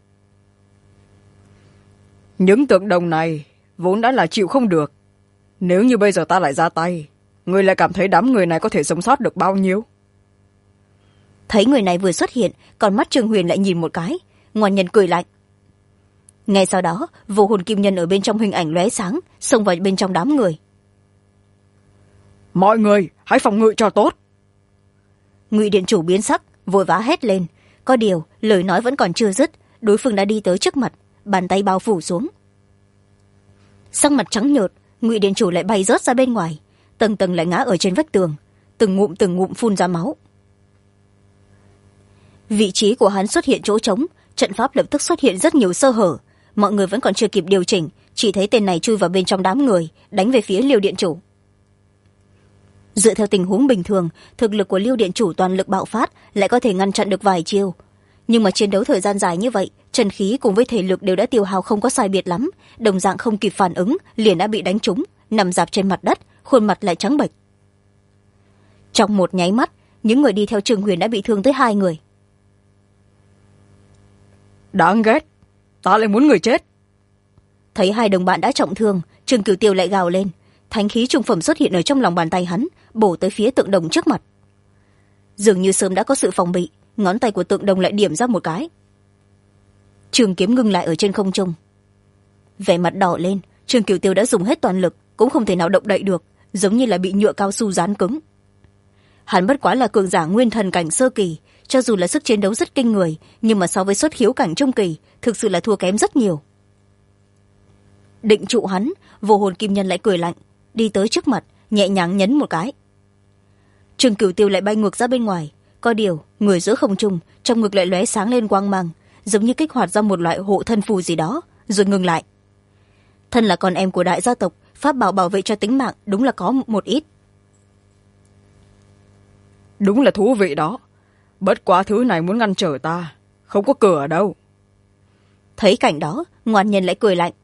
B: Những tượng đồng này vốn đã là chịu không được. Nếu như bây giờ ta lại ra tay, ngươi lại cảm thấy đám người này có thể sống sót được bao nhiêu?
A: Thấy người này vừa xuất hiện, còn mắt Trương Huyền lại nhìn một cái, ngoan nhân cười lạnh. Ngay sau đó vô hồn kim nhân ở bên trong hình ảnh lóe sáng, xông vào bên trong đám người.
B: Mọi người hãy phòng ngự cho tốt.
A: Ngụy điện chủ biến sắc, vội vã hét lên. Có điều lời nói vẫn còn chưa dứt, đối phương đã đi tới trước mặt, bàn tay bao phủ xuống. Sắc mặt trắng nhợt, Ngụy điện chủ lại bay rớt ra bên ngoài, tầng tầng lại ngã ở trên vách tường, từng ngụm phun ra máu. Vị trí của hắn xuất hiện chỗ trống, trận pháp lập tức xuất hiện rất nhiều sơ hở, mọi người vẫn còn chưa kịp điều chỉnh, chỉ thấy tên này chui vào bên trong đám người, đánh về phía Liêu điện chủ. Dựa theo tình huống bình thường, thực lực của Liêu điện chủ toàn lực bạo phát lại có thể ngăn chặn được vài chiêu, nhưng mà chiến đấu thời gian dài như vậy, chân khí cùng với thể lực đều đã tiêu hao không có sai biệt lắm, đồng dạng không kịp phản ứng liền đã bị đánh trúng, nằm rạp trên mặt đất, khuôn mặt lại trắng bệch. Trong một nháy mắt, những người đi theo Trương Huyền đã bị thương tới 2 người.
B: Đáng ghét, ta lại muốn người chết.
A: Thấy 2 đồng bạn đã trọng thương, Trương Cửu Tiêu lại gào lên, thánh khí trung phẩm xuất hiện ở trong lòng bàn tay hắn, bổ tới phía tượng đồng trước mặt. Dường như sớm đã có sự phòng bị, ngón tay của tượng đồng lại điểm ra một cái. Trường kiếm ngưng lại ở trên không trung. Vẻ mặt đỏ lên, Trương Cửu Tiêu đã dùng hết toàn lực, cũng không thể nào động đậy được, giống như là bị nhựa cao su dán cứng. Hắn bất quá là cường giả nguyên thần cảnh sơ kỳ, cho dù là sức chiến đấu rất kinh người, nhưng mà so với xuất khiếu cảnh trung kỳ, thực sự là thua kém rất nhiều. Định trụ hắn, vô hồn kim nhân lại cười lạnh, đi tới trước mặt, nhẹ nhàng nhấn một cái. Trương Cửu Tiêu lại bay ngược ra bên ngoài, có điều người giữa không trung, trong ngực lại lóe sáng lên quang mang, giống như kích hoạt ra một loại hộ thân phù gì đó, rồi ngừng lại. Thân là con em của đại gia tộc, pháp bảo bảo vệ cho tính mạng đúng là có một ít.
B: Đúng là thú vị đó, bất quá thứ này muốn ngăn trở ta, không có cửa đâu.
A: Thấy cảnh đó, ngoan nhân lại cười lạnh.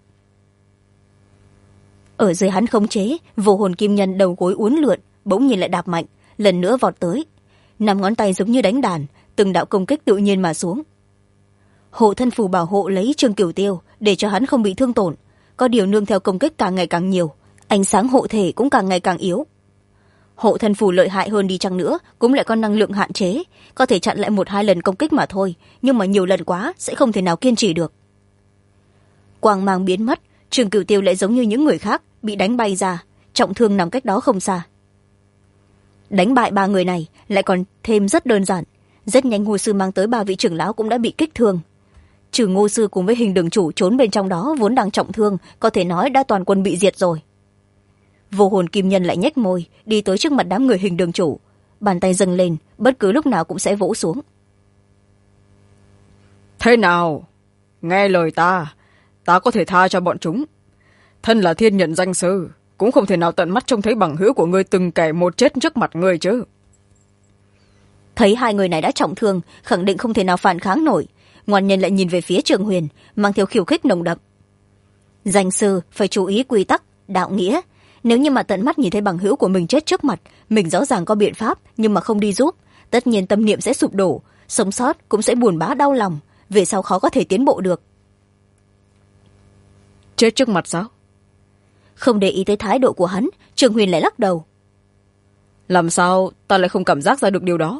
A: Ở dưới hắn khống chế, vô hồn kim nhân đầu gối uốn lượn, bỗng nhiên lại đạp mạnh, lần nữa vọt tới. 5 ngón tay giống như đánh đàn, từng đạo công kích tự nhiên mà xuống. Hộ thân phù bảo hộ lấy Trương Cửu Tiêu để cho hắn không bị thương tổn, có điều nương theo công kích càng ngày càng nhiều, ánh sáng hộ thể cũng càng ngày càng yếu. Hộ thân phù lợi hại hơn đi chăng nữa cũng lại có năng lượng hạn chế, có thể chặn lại 1-2 lần công kích mà thôi, nhưng mà nhiều lần quá sẽ không thể nào kiên trì được. Quang mang biến mất, Trương Cửu Tiêu lại giống như những người khác bị đánh bay ra, trọng thương nằm cách đó không xa. Đánh bại 3 người này lại còn thêm rất đơn giản, rất nhanh Ngô sư mang tới 3 vị trưởng lão cũng đã bị kích thương. Trừ Ngô sư cùng với Hình Đường chủ trốn bên trong đó vốn đang trọng thương, có thể nói đã toàn quân bị diệt rồi. Vô hồn kim nhân lại nhếch môi đi tới trước mặt đám người Hình Đường chủ, bàn tay dâng lên, bất cứ lúc nào cũng sẽ vỗ xuống.
B: Thế nào, nghe lời ta có thể tha cho bọn chúng. Thân là thiên nhận danh sư, cũng không thể nào tận mắt trông thấy bằng hữu của ngươi từng kẻ một chết trước mặt ngươi chứ.
A: Thấy 2 người này đã trọng thương, khẳng định không thể nào phản kháng nổi, ngoan nhân lại nhìn về phía Trường Huyền, mang theo khiêu khích nồng đậm. Danh sư phải chú ý quy tắc đạo nghĩa, nếu như mà tận mắt nhìn thấy bằng hữu của mình chết trước mặt, mình rõ ràng có biện pháp nhưng mà không đi giúp, tất nhiên tâm niệm sẽ sụp đổ, sống sót cũng sẽ buồn bã đau lòng, về sau khó có thể tiến bộ được.
B: Chết trước mặt sao?
A: Không để ý tới thái độ của hắn, Trường Huyền lại lắc đầu.
B: Làm sao ta lại không cảm giác ra được điều đó?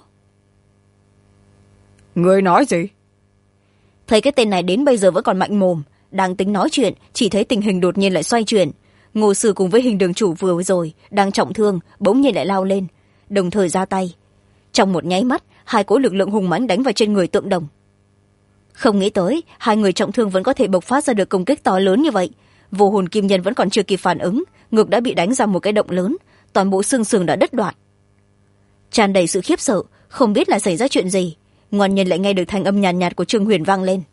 B: Ngươi nói gì?
A: Thấy cái tên này đến bây giờ vẫn còn mạnh mồm, đang tính nói chuyện, chỉ thấy tình hình đột nhiên lại xoay chuyển. Ngô sư cùng với Hình Đường chủ vừa rồi đang trọng thương, bỗng nhiên lại lao lên, đồng thời ra tay. Trong một nháy mắt, 2 cỗ lực lượng hùng mãnh đánh vào trên người Tượng Đồng. Không nghĩ tới 2 người trọng thương vẫn có thể bộc phát ra được công kích to lớn như vậy. Vô hồn kim nhân vẫn còn chưa kịp phản ứng, ngực đã bị đánh ra một cái động lớn, toàn bộ xương sườn đã đứt đoạn. Tràn đầy sự khiếp sợ, không biết là xảy ra chuyện gì, ngoan nhân lại nghe được thanh âm nhàn nhạt của Trương Huyền vang lên.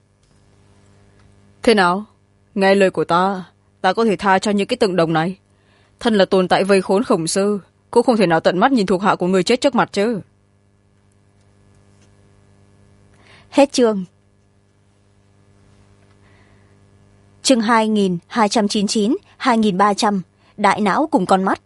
B: Thế nào, nghe lời của ta có thể tha cho những cái Tượng Đồng này. Thân là tồn tại vây khốn khổng sư, cũng không thể nào tận mắt nhìn thuộc hạ của người chết trước mặt chứ.
A: Hết chương. Chương 2299, 2300, đại não cùng con mắt.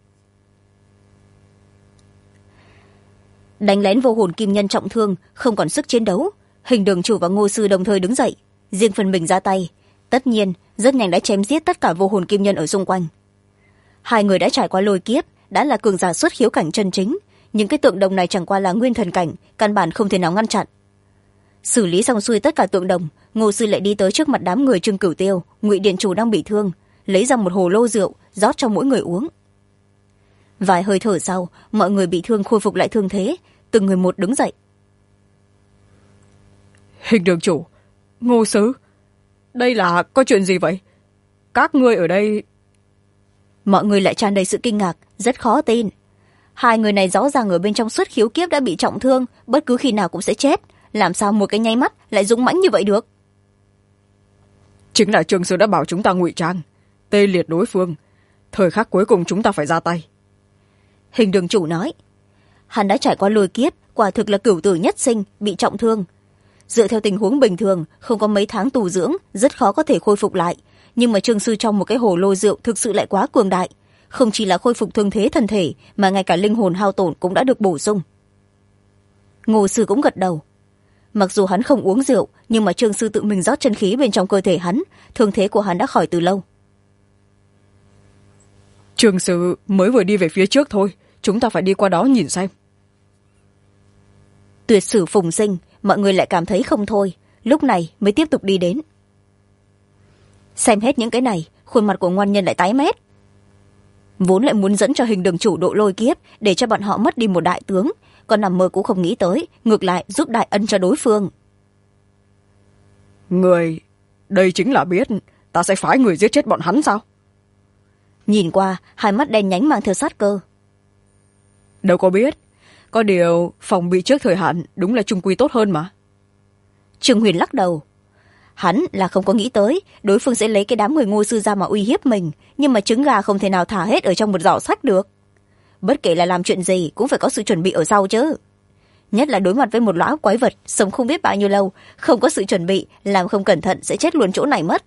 A: Đánh lén vô hồn kim nhân trọng thương, không còn sức chiến đấu, Hình Đường chủ và Ngô sư đồng thời đứng dậy, riêng phần mình ra tay. Tất nhiên, rất nhanh đã chém giết tất cả vô hồn kim nhân ở xung quanh. 2 người đã trải qua lôi kiếp, đã là cường giả xuất khiếu cảnh chân chính, những cái Tượng Đồng này chẳng qua là nguyên thần cảnh, căn bản không thể nào ngăn chặn. Xử lý xong xuôi tất cả Tượng Đồng, Ngô sư lại đi tới trước mặt đám người Trương Cửu Tiêu, Ngụy điện chủ đang bị thương, lấy ra một hồ lô rượu rót cho mỗi người uống. Vài hơi thở sau, mọi người bị thương khôi phục lại thương thế, từng người một đứng dậy.
B: Hình Đường chủ, Ngô sứ, đây là có chuyện gì vậy? Các ngươi ở đây...
A: Mọi người lại tràn đầy sự kinh ngạc, rất khó tin. 2 người này rõ ràng ở bên trong xuất khiếu kiếp đã bị trọng thương, bất cứ khi nào cũng sẽ chết, làm sao một cái nháy mắt lại dũng mãnh như vậy được?
B: Chính là Trương sư đã bảo chúng ta ngụy trang, tê liệt đối phương, thời khắc cuối cùng chúng ta phải ra tay.
A: Hình Đường chủ nói, hắn đã trải qua lôi kiếp, quả thực là cửu tử nhất sinh, bị trọng thương. Dựa theo tình huống bình thường, không có mấy tháng tu dưỡng, rất khó có thể khôi phục lại, nhưng mà Trương sư trong một cái hồ lô rượu thực sự lại quá cường đại, không chỉ là khôi phục thương thế thân thể, mà ngay cả linh hồn hao tổn cũng đã được bổ sung. Ngô sư cũng gật đầu. Mặc dù hắn không uống rượu, nhưng mà Trương sư tự mình rót chân khí bên trong cơ thể hắn, thương thế của hắn đã khỏi từ lâu.
B: Trương sư mới vừa đi về phía trước thôi, chúng ta phải đi qua đó nhìn xem.
A: Tuyệt sử phùng sinh, mọi người lại cảm thấy không thôi, lúc này mới tiếp tục đi đến. Xem hết những cái này, khuôn mặt của ngoan nhân lại tái mét. Vốn lại muốn dẫn cho Hình Đường chủ độ lôi kiếp để cho bọn họ mất đi một đại tướng, còn nằm mơ cũng không nghĩ tới, ngược lại giúp đại ân cho đối phương.
B: Người, đây chính là biết ta sẽ phái người giết chết bọn hắn sao?
A: Nhìn qua, 2 mắt đen nhánh mang theo sát cơ.
B: Đâu có biết, có điều phòng bị trước thời hạn đúng là trung quy tốt hơn mà.
A: Trương Huyền lắc đầu. Hắn là không có nghĩ tới đối phương sẽ lấy cái đám người Ngô sư ra mà uy hiếp mình, nhưng mà trứng gà không thể nào thả hết ở trong một giỏ sách được. Bất kể là làm chuyện gì cũng phải có sự chuẩn bị ở sau chứ. Nhất là đối mặt với một lão quái vật sống không biết bao nhiêu lâu, không có sự chuẩn bị, làm không cẩn thận sẽ chết luôn chỗ này mất.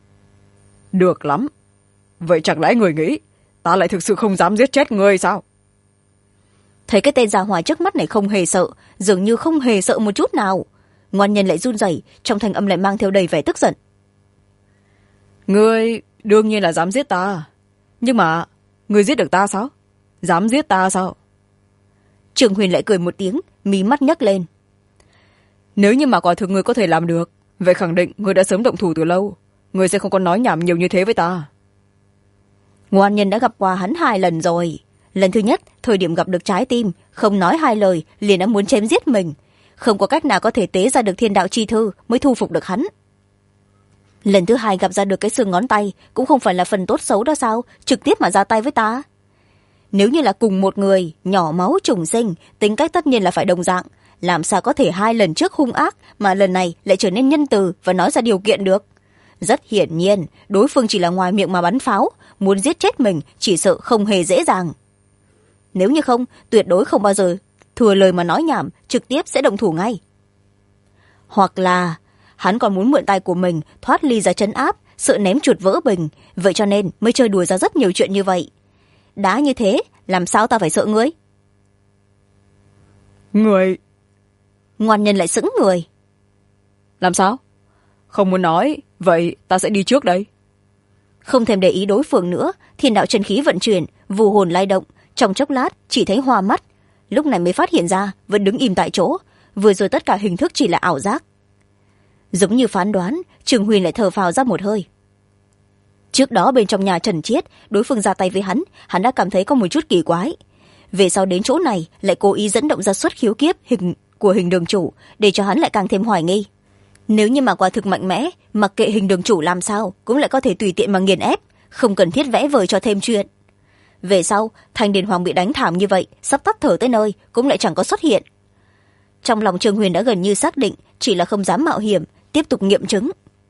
B: Được lắm. Vậy chẳng lẽ người nghĩ ta lại thực sự không dám giết chết người sao?
A: thấy cái tên già hỏa trước mắt này không hề sợ, dường như không hề sợ một chút nào. Ngoan nhân lại run rẩy, trong thanh âm lại mang theo đầy vẻ tức giận.
B: Ngươi đương nhiên là dám giết ta, nhưng mà ngươi giết được ta sao? Dám giết ta sao?
A: Trường Huyền lại cười một tiếng, mí mắt nhấc lên.
B: Nếu như mà quả thực ngươi có thể làm được, vậy khẳng định ngươi đã sớm động thủ từ lâu. Ngươi sẽ không còn nói nhảm nhiều như thế với ta.
A: Ngoan nhân đã gặp qua hắn 2 lần rồi. Lần thứ nhất, thời điểm gặp được trái tim, không nói 2 lời liền đã muốn chém giết mình, không có cách nào có thể tế ra được thiên đạo chi thư mới thu phục được hắn. Lần thứ 2 gặp ra được cái xương ngón tay, cũng không phải là phần tốt xấu đó sao, trực tiếp mà ra tay với ta. Nếu như là cùng một người, nhỏ máu trùng sinh, tính cách tất nhiên là phải đồng dạng, làm sao có thể 2 lần trước hung ác mà lần này lại trở nên nhân từ và nói ra điều kiện được. Rất hiển nhiên, đối phương chỉ là ngoài miệng mà bắn pháo, muốn giết chết mình chỉ sợ không hề dễ dàng. Nếu như không, tuyệt đối không bao giờ thừa lời mà nói nhảm, trực tiếp sẽ động thủ ngay. Hoặc là hắn còn muốn mượn tay của mình thoát ly ra trấn áp, sợ ném chuột vỡ bình, vậy cho nên mới chơi đùa ra rất nhiều chuyện như vậy. Đã như thế, làm sao ta phải sợ ngươi?
B: Người...
A: Ngoan nhân lại sững người.
B: Làm sao? Không muốn nói, vậy ta sẽ đi trước đây.
A: Không thèm để ý đối phương nữa, thiên đạo chân khí vận chuyển, vù hồn lay động, trong chốc lát chỉ thấy hoa mắt, lúc này mới phát hiện ra vẫn đứng im tại chỗ, vừa rồi tất cả hình thức chỉ là ảo giác. Giống như phán đoán, Trường Huyền lại thở phào ra một hơi. Trước đó bên trong nhà Trần Chiết, đối phương ra tay với hắn đã cảm thấy có một chút kỳ quái. Về sau đến chỗ này lại cố ý dẫn động ra xuất khiếu kiếp của hình đường chủ, để cho hắn lại càng thêm hoài nghi. Nếu như mà quả thực mạnh mẽ, mặc kệ hình đường chủ làm sao cũng lại có thể tùy tiện mà nghiền ép, không cần thiết vẽ vời cho thêm chuyện. Về sau Thanh Điền Hoàng bị đánh thảm như vậy, sắp tắt thở tới nơi cũng lại chẳng có xuất hiện. Trong lòng Trường Huyền đã gần như xác định, chỉ là không dám mạo hiểm tiếp tục nghiệm chứng.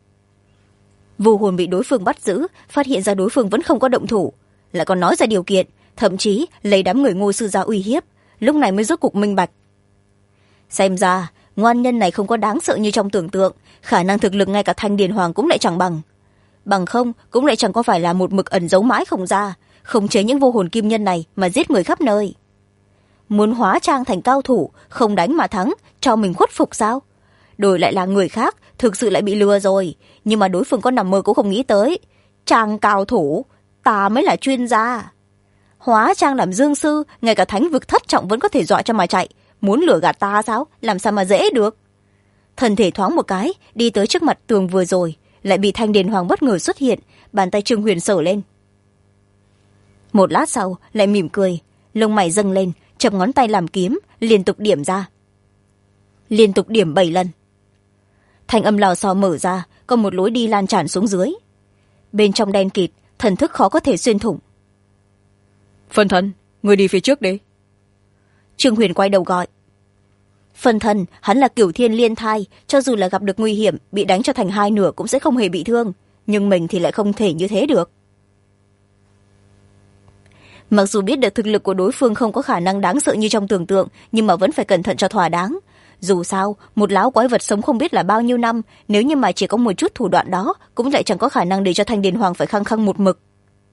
A: Vù hồn bị đối phương bắt giữ, phát hiện ra đối phương vẫn không có động thủ, lại còn nói ra điều kiện, thậm chí lấy đám người Ngô sư ra uy hiếp, lúc này mới rốt cục minh bạch. Xem ra ngoan nhân này không có đáng sợ như trong tưởng tượng, khả năng thực lực ngay cả Thanh Điền Hoàng cũng lại chẳng bằng. Bằng không cũng lại chẳng có phải là một mực ẩn giấu mãi không ra, khống chế những vô hồn kim nhân này mà giết người khắp nơi. Muốn hóa trang thành cao thủ, không đánh mà thắng, cho mình khuất phục sao? Đổi lại là người khác, thực sự lại bị lừa rồi, nhưng mà đối phương có nằm mơ cũng không nghĩ tới. Trang cao thủ, ta mới là chuyên gia. Hóa trang làm dương sư, ngay cả thánh vực thất trọng vẫn có thể dọa cho mà chạy, muốn lừa gạt ta sao? Làm sao mà dễ được? Thân thể thoáng một cái, đi tới trước mặt tường vừa rồi, lại bị Thanh Điền Hoàng bất ngờ xuất hiện, bàn tay Trương Huyền sờ lên. Một lát sau, lại mỉm cười, lông mày dâng lên, chập ngón tay làm kiếm, liên tục điểm ra. Liên tục điểm 7 lần. Thanh âm lò xo mở ra, có một lối đi lan tràn xuống dưới. Bên trong đen kịt, thần thức khó có thể xuyên thủng.
B: Phân thân, người đi phía trước đi.
A: Trương Huyền quay đầu gọi. Phân thân, hắn là Cửu Thiên Liên Thai, cho dù là gặp được nguy hiểm, bị đánh cho thành 2 nửa cũng sẽ không hề bị thương, nhưng mình thì lại không thể như thế được. Mặc dù biết được thực lực của đối phương không có khả năng đáng sợ như trong tưởng tượng, nhưng mà vẫn phải cẩn thận cho thỏa đáng. Dù sao, một láo quái vật sống không biết là bao nhiêu năm, nếu như mà chỉ có một chút thủ đoạn đó, cũng lại chẳng có khả năng để cho Thanh Điền Hoàng phải khăng khăng một mực.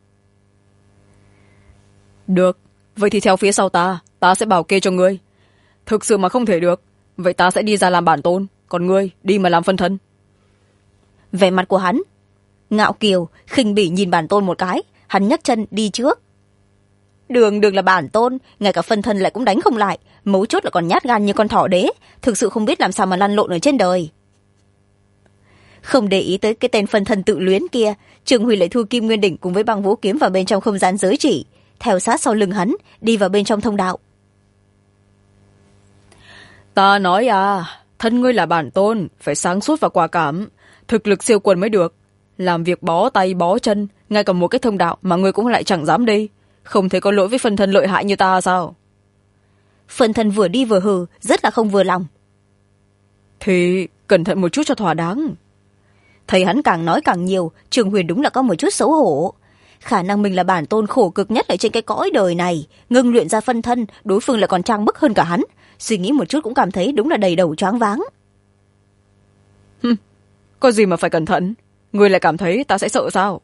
B: Được, vậy thì theo phía sau ta sẽ bảo kê cho ngươi. Thực sự mà không thể được, vậy ta sẽ đi ra làm bản tôn, còn ngươi đi mà làm phân thân.
A: Vẻ mặt của hắn ngạo kiều, khinh bỉ nhìn bản tôn một cái, hắn nhấc chân đi trước. Đường là bản tôn, ngay cả phân thân lại cũng đánh không lại, mấu chốt là còn nhát gan như con thỏ đế, thực sự không biết làm sao mà lăn lộn ở trên đời. Không để ý tới cái tên phân thân tự luyến kia, Trường Huy lại thu Kim Nguyên Đỉnh cùng với băng vũ kiếm vào bên trong không gian giới chỉ, theo sát sau lưng hắn đi vào bên trong thông đạo.
B: Ta nói à, thân ngươi là bản tôn, phải sáng suốt và quả cảm, thực lực siêu quần mới được. Làm việc bó tay bó chân, ngay cả một cái thông đạo mà ngươi cũng lại chẳng dám đi, không thể có lỗi với phân thân lợi hại như ta sao?
A: Phân thân vừa đi vừa hừ, rất là không vừa lòng.
B: Thì cẩn thận một chút cho thỏa đáng.
A: Thấy hắn càng nói càng nhiều, Trường Huyền đúng là có một chút xấu hổ. Khả năng mình là bản tôn khổ cực nhất ở trên cái cõi đời này, ngưng luyện ra phân thân, đối phương lại còn trang bức hơn cả hắn. Suy nghĩ một chút cũng cảm thấy đúng là đầy đầu choáng váng.
B: Có gì mà phải cẩn thận, ngươi lại cảm thấy ta sẽ sợ sao?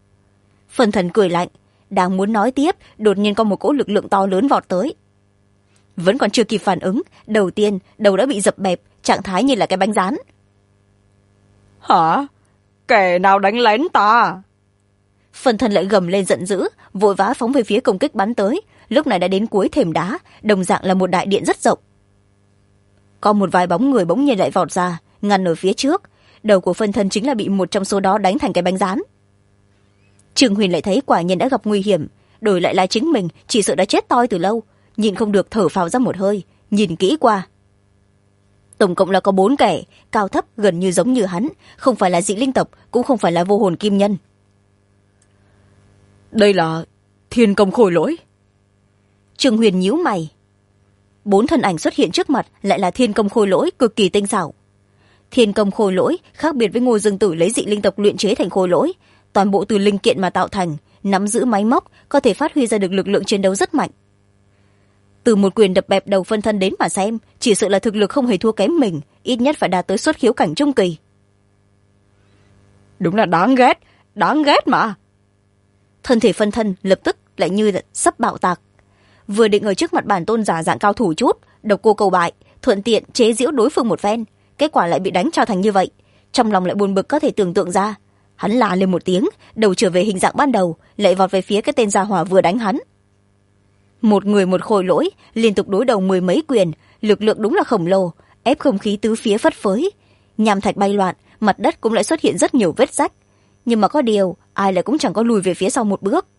A: Phân thân cười lạnh, đang muốn nói tiếp, đột nhiên có một cỗ lực lượng to lớn vọt tới. vẫn còn chưa kịp phản ứng, đầu tiên đầu đã bị dập bẹp, trạng thái như là cái bánh rán.
B: Hả? Kẻ nào đánh lén ta?
A: Phân thân lại gầm lên giận dữ, vội vã phóng về phía công kích bắn tới, lúc này đã đến cuối thềm đá, đồng dạng là một đại điện rất rộng. Có một vài bóng người bỗng nhiên lại vọt ra, ngăn ở phía trước, đầu của phân thân chính là bị một trong số đó đánh thành cái bánh rán. Trương Huyền lại thấy quả nhiên đã gặp nguy hiểm, đổi lại là chính mình chỉ sợ đã chết toi từ lâu, nhìn không được thở phào ra một hơi, nhìn kỹ qua. Tổng cộng là có 4 kẻ, cao thấp gần như giống như hắn, không phải là dị linh tộc, cũng không phải là vô hồn kim nhân.
B: Đây là thiên công khôi lỗi.
A: Trương Huyền nhíu mày. 4 thân ảnh xuất hiện trước mặt lại là thiên công khôi lỗi cực kỳ tinh xảo. Thiên công khôi lỗi khác biệt với Ngô Dương Tử lấy dị linh tộc luyện chế thành khôi lỗi, toàn bộ từ linh kiện mà tạo thành, nắm giữ máy móc, có thể phát huy ra được lực lượng chiến đấu rất mạnh. Từ một quyền đập bẹp đầu phân thân đến mà xem, chỉ sợ là thực lực không hề thua kém mình, ít nhất phải đạt tới xuất khiếu cảnh trung kỳ.
B: Đúng là đáng ghét mà.
A: Thân thể phân thân lập tức lại như sắp bạo tạc. Vừa định ở trước mặt bản tôn giả dạng cao thủ chút, độc cô cầu bại, thuận tiện chế giễu đối phương một phen, kết quả lại bị đánh cho thành như vậy, trong lòng lại buồn bực có thể tưởng tượng ra. Hắn la lên một tiếng, đầu trở về hình dạng ban đầu, lại vọt về phía cái tên gia hỏa vừa đánh hắn. Một người một khôi lỗi liên tục đối đầu 10 mấy quyền, lực lượng đúng là khổng lồ, ép không khí tứ phía phất phới, nham thạch bay loạn, mặt đất cũng lại xuất hiện rất nhiều vết rách, nhưng mà có điều ai lại cũng chẳng có lùi về phía sau một bước.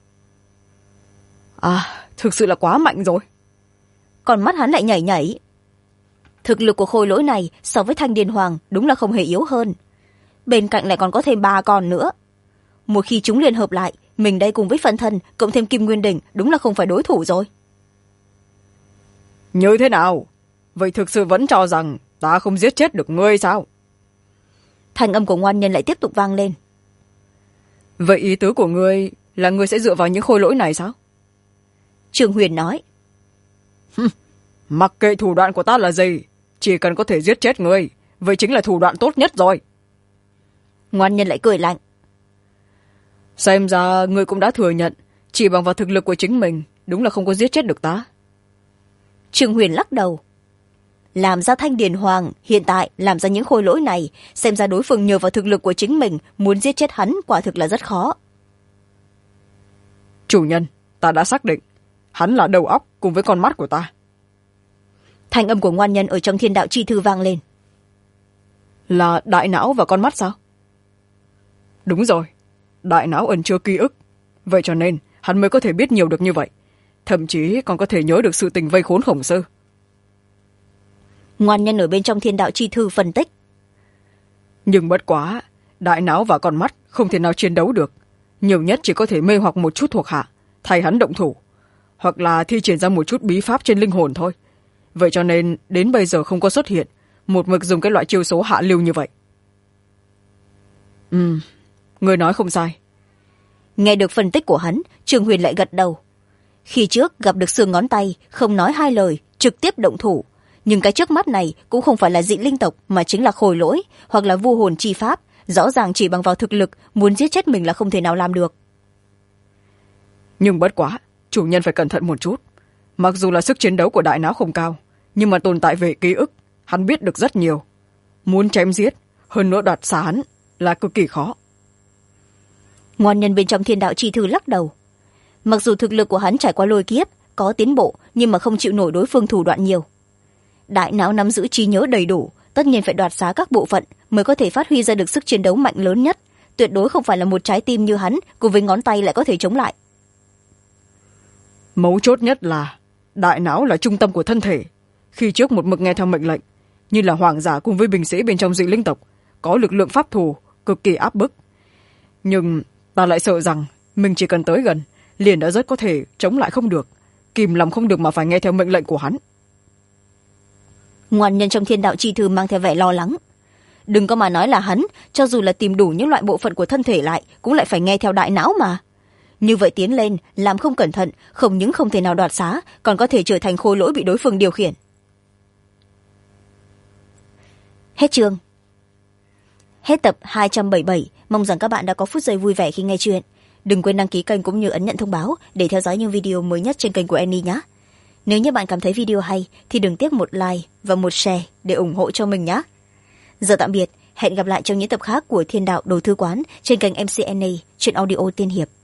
B: Thực sự là quá mạnh rồi.
A: Còn mắt hắn lại nhảy nhảy. Thực lực của khôi lỗi này so với Thanh Điền Hoàng đúng là không hề yếu hơn, bên cạnh lại còn có thêm 3 con nữa. Một khi chúng liên hợp lại, mình đây cùng với phân thân cộng thêm Kim Nguyên Đỉnh đúng là không phải đối thủ rồi.
B: Như thế nào? Vậy thực sự vẫn cho rằng ta không giết chết được ngươi sao?
A: Thanh âm của ngoan nhân lại tiếp tục vang lên.
B: Vậy ý tứ của ngươi là ngươi sẽ dựa vào những khôi lỗi này sao?
A: Trương Huyền nói.
B: Mặc kệ thủ đoạn của ta là gì, chỉ cần có thể giết chết ngươi, vậy chính là thủ đoạn tốt nhất rồi.
A: Ngoan nhân lại cười lạnh.
B: Xem ra ngươi cũng đã thừa nhận, chỉ bằng vào thực lực của chính mình, đúng là không có giết chết được ta.
A: Trương Huyền lắc đầu. Làm ra Thanh Điền Hoàng, hiện tại làm ra những khôi lỗi này, xem ra đối phương nhờ vào thực lực của chính mình, muốn giết chết hắn quả thực là rất khó.
B: Chủ nhân, ta đã xác định, hắn là đầu óc cùng với con mắt của ta.
A: Thanh âm của ngoan nhân ở trong Thiên Đạo Chi Thư vang lên.
B: Là đại não và con mắt sao? Đúng rồi, đại não ẩn chứa ký ức, vậy cho nên hắn mới có thể biết nhiều được như vậy, thậm chí còn có thể nhớ được sự tình vây khốn Khổng Sư.
A: Ngoan nhân ở bên trong Thiên Đạo Chi Thư phân tích.
B: Nhưng bất quá, đại não và con mắt không thể nào chiến đấu được, nhiều nhất chỉ có thể mê hoặc một chút thuộc hạ, thay hắn động thủ, hoặc là thi triển ra một chút bí pháp trên linh hồn thôi. Vậy cho nên đến bây giờ không có xuất hiện, một mực dùng cái loại chiêu số hạ lưu như vậy. Người nói không sai.
A: Nghe được phân tích của hắn, Trương Huyền lại gật đầu. Khi trước gặp được xương ngón tay, không nói hai lời, trực tiếp động thủ. Nhưng cái trước mắt này cũng không phải là dị linh tộc, mà chính là khôi lỗi, hoặc là vu hồn chi pháp. Rõ ràng chỉ bằng vào thực lực, muốn giết chết mình là không thể nào làm được.
B: Nhưng bất quá, chủ nhân phải cẩn thận một chút. Mặc dù là sức chiến đấu của đại não không cao, nhưng mà tồn tại về ký ức, hắn biết được rất nhiều. Muốn chém giết, hơn nữa đoạt xá hắn là cực kỳ khó.
A: Ngoan nhân bên trong Thiên Đạo Chi Thư lắc đầu. Mặc dù thực lực của hắn trải qua lôi kiếp, có tiến bộ, nhưng mà không chịu nổi đối phương thủ đoạn nhiều. Đại não nắm giữ trí nhớ đầy đủ, tất nhiên phải đoạt xá các bộ phận mới có thể phát huy ra được sức chiến đấu mạnh lớn nhất. Tuyệt đối không phải là một trái tim như hắn cùng với ngón tay lại có thể chống lại.
B: Mấu chốt nhất là đại não là trung tâm của thân thể. Khi trước một mực nghe theo mệnh lệnh, như là hoàng giả cùng với binh sĩ bên trong dị linh tộc, có lực lượng pháp thù cực kỳ áp bức. Nhưng ta lại sợ rằng mình chỉ cần tới gần, liền đã rất có thể chống lại không được, kìm lòng không được mà phải nghe theo mệnh lệnh của hắn.
A: Ngoan nhân trong Thiên Đạo Chi Thư mang theo vẻ lo lắng. Đừng có mà nói là hắn, cho dù là tìm đủ những loại bộ phận của thân thể lại, cũng lại phải nghe theo đại não mà. Như vậy tiến lên, làm không cẩn thận, không những không thể nào đoạt xá, còn có thể trở thành khôi lỗi bị đối phương điều khiển. Hết chương. Hết tập 277. Mong rằng các bạn đã có phút giây vui vẻ khi nghe chuyện. Đừng quên đăng ký kênh cũng như ấn nhận thông báo để theo dõi những video mới nhất trên kênh của Annie nhé. Nếu như bạn cảm thấy video hay thì đừng tiếc một like và một share để ủng hộ cho mình nhé. Giờ tạm biệt, hẹn gặp lại trong những tập khác của Thiên Đạo Đồ Thư Quán trên kênh MCNA trên audio Tiên Hiệp.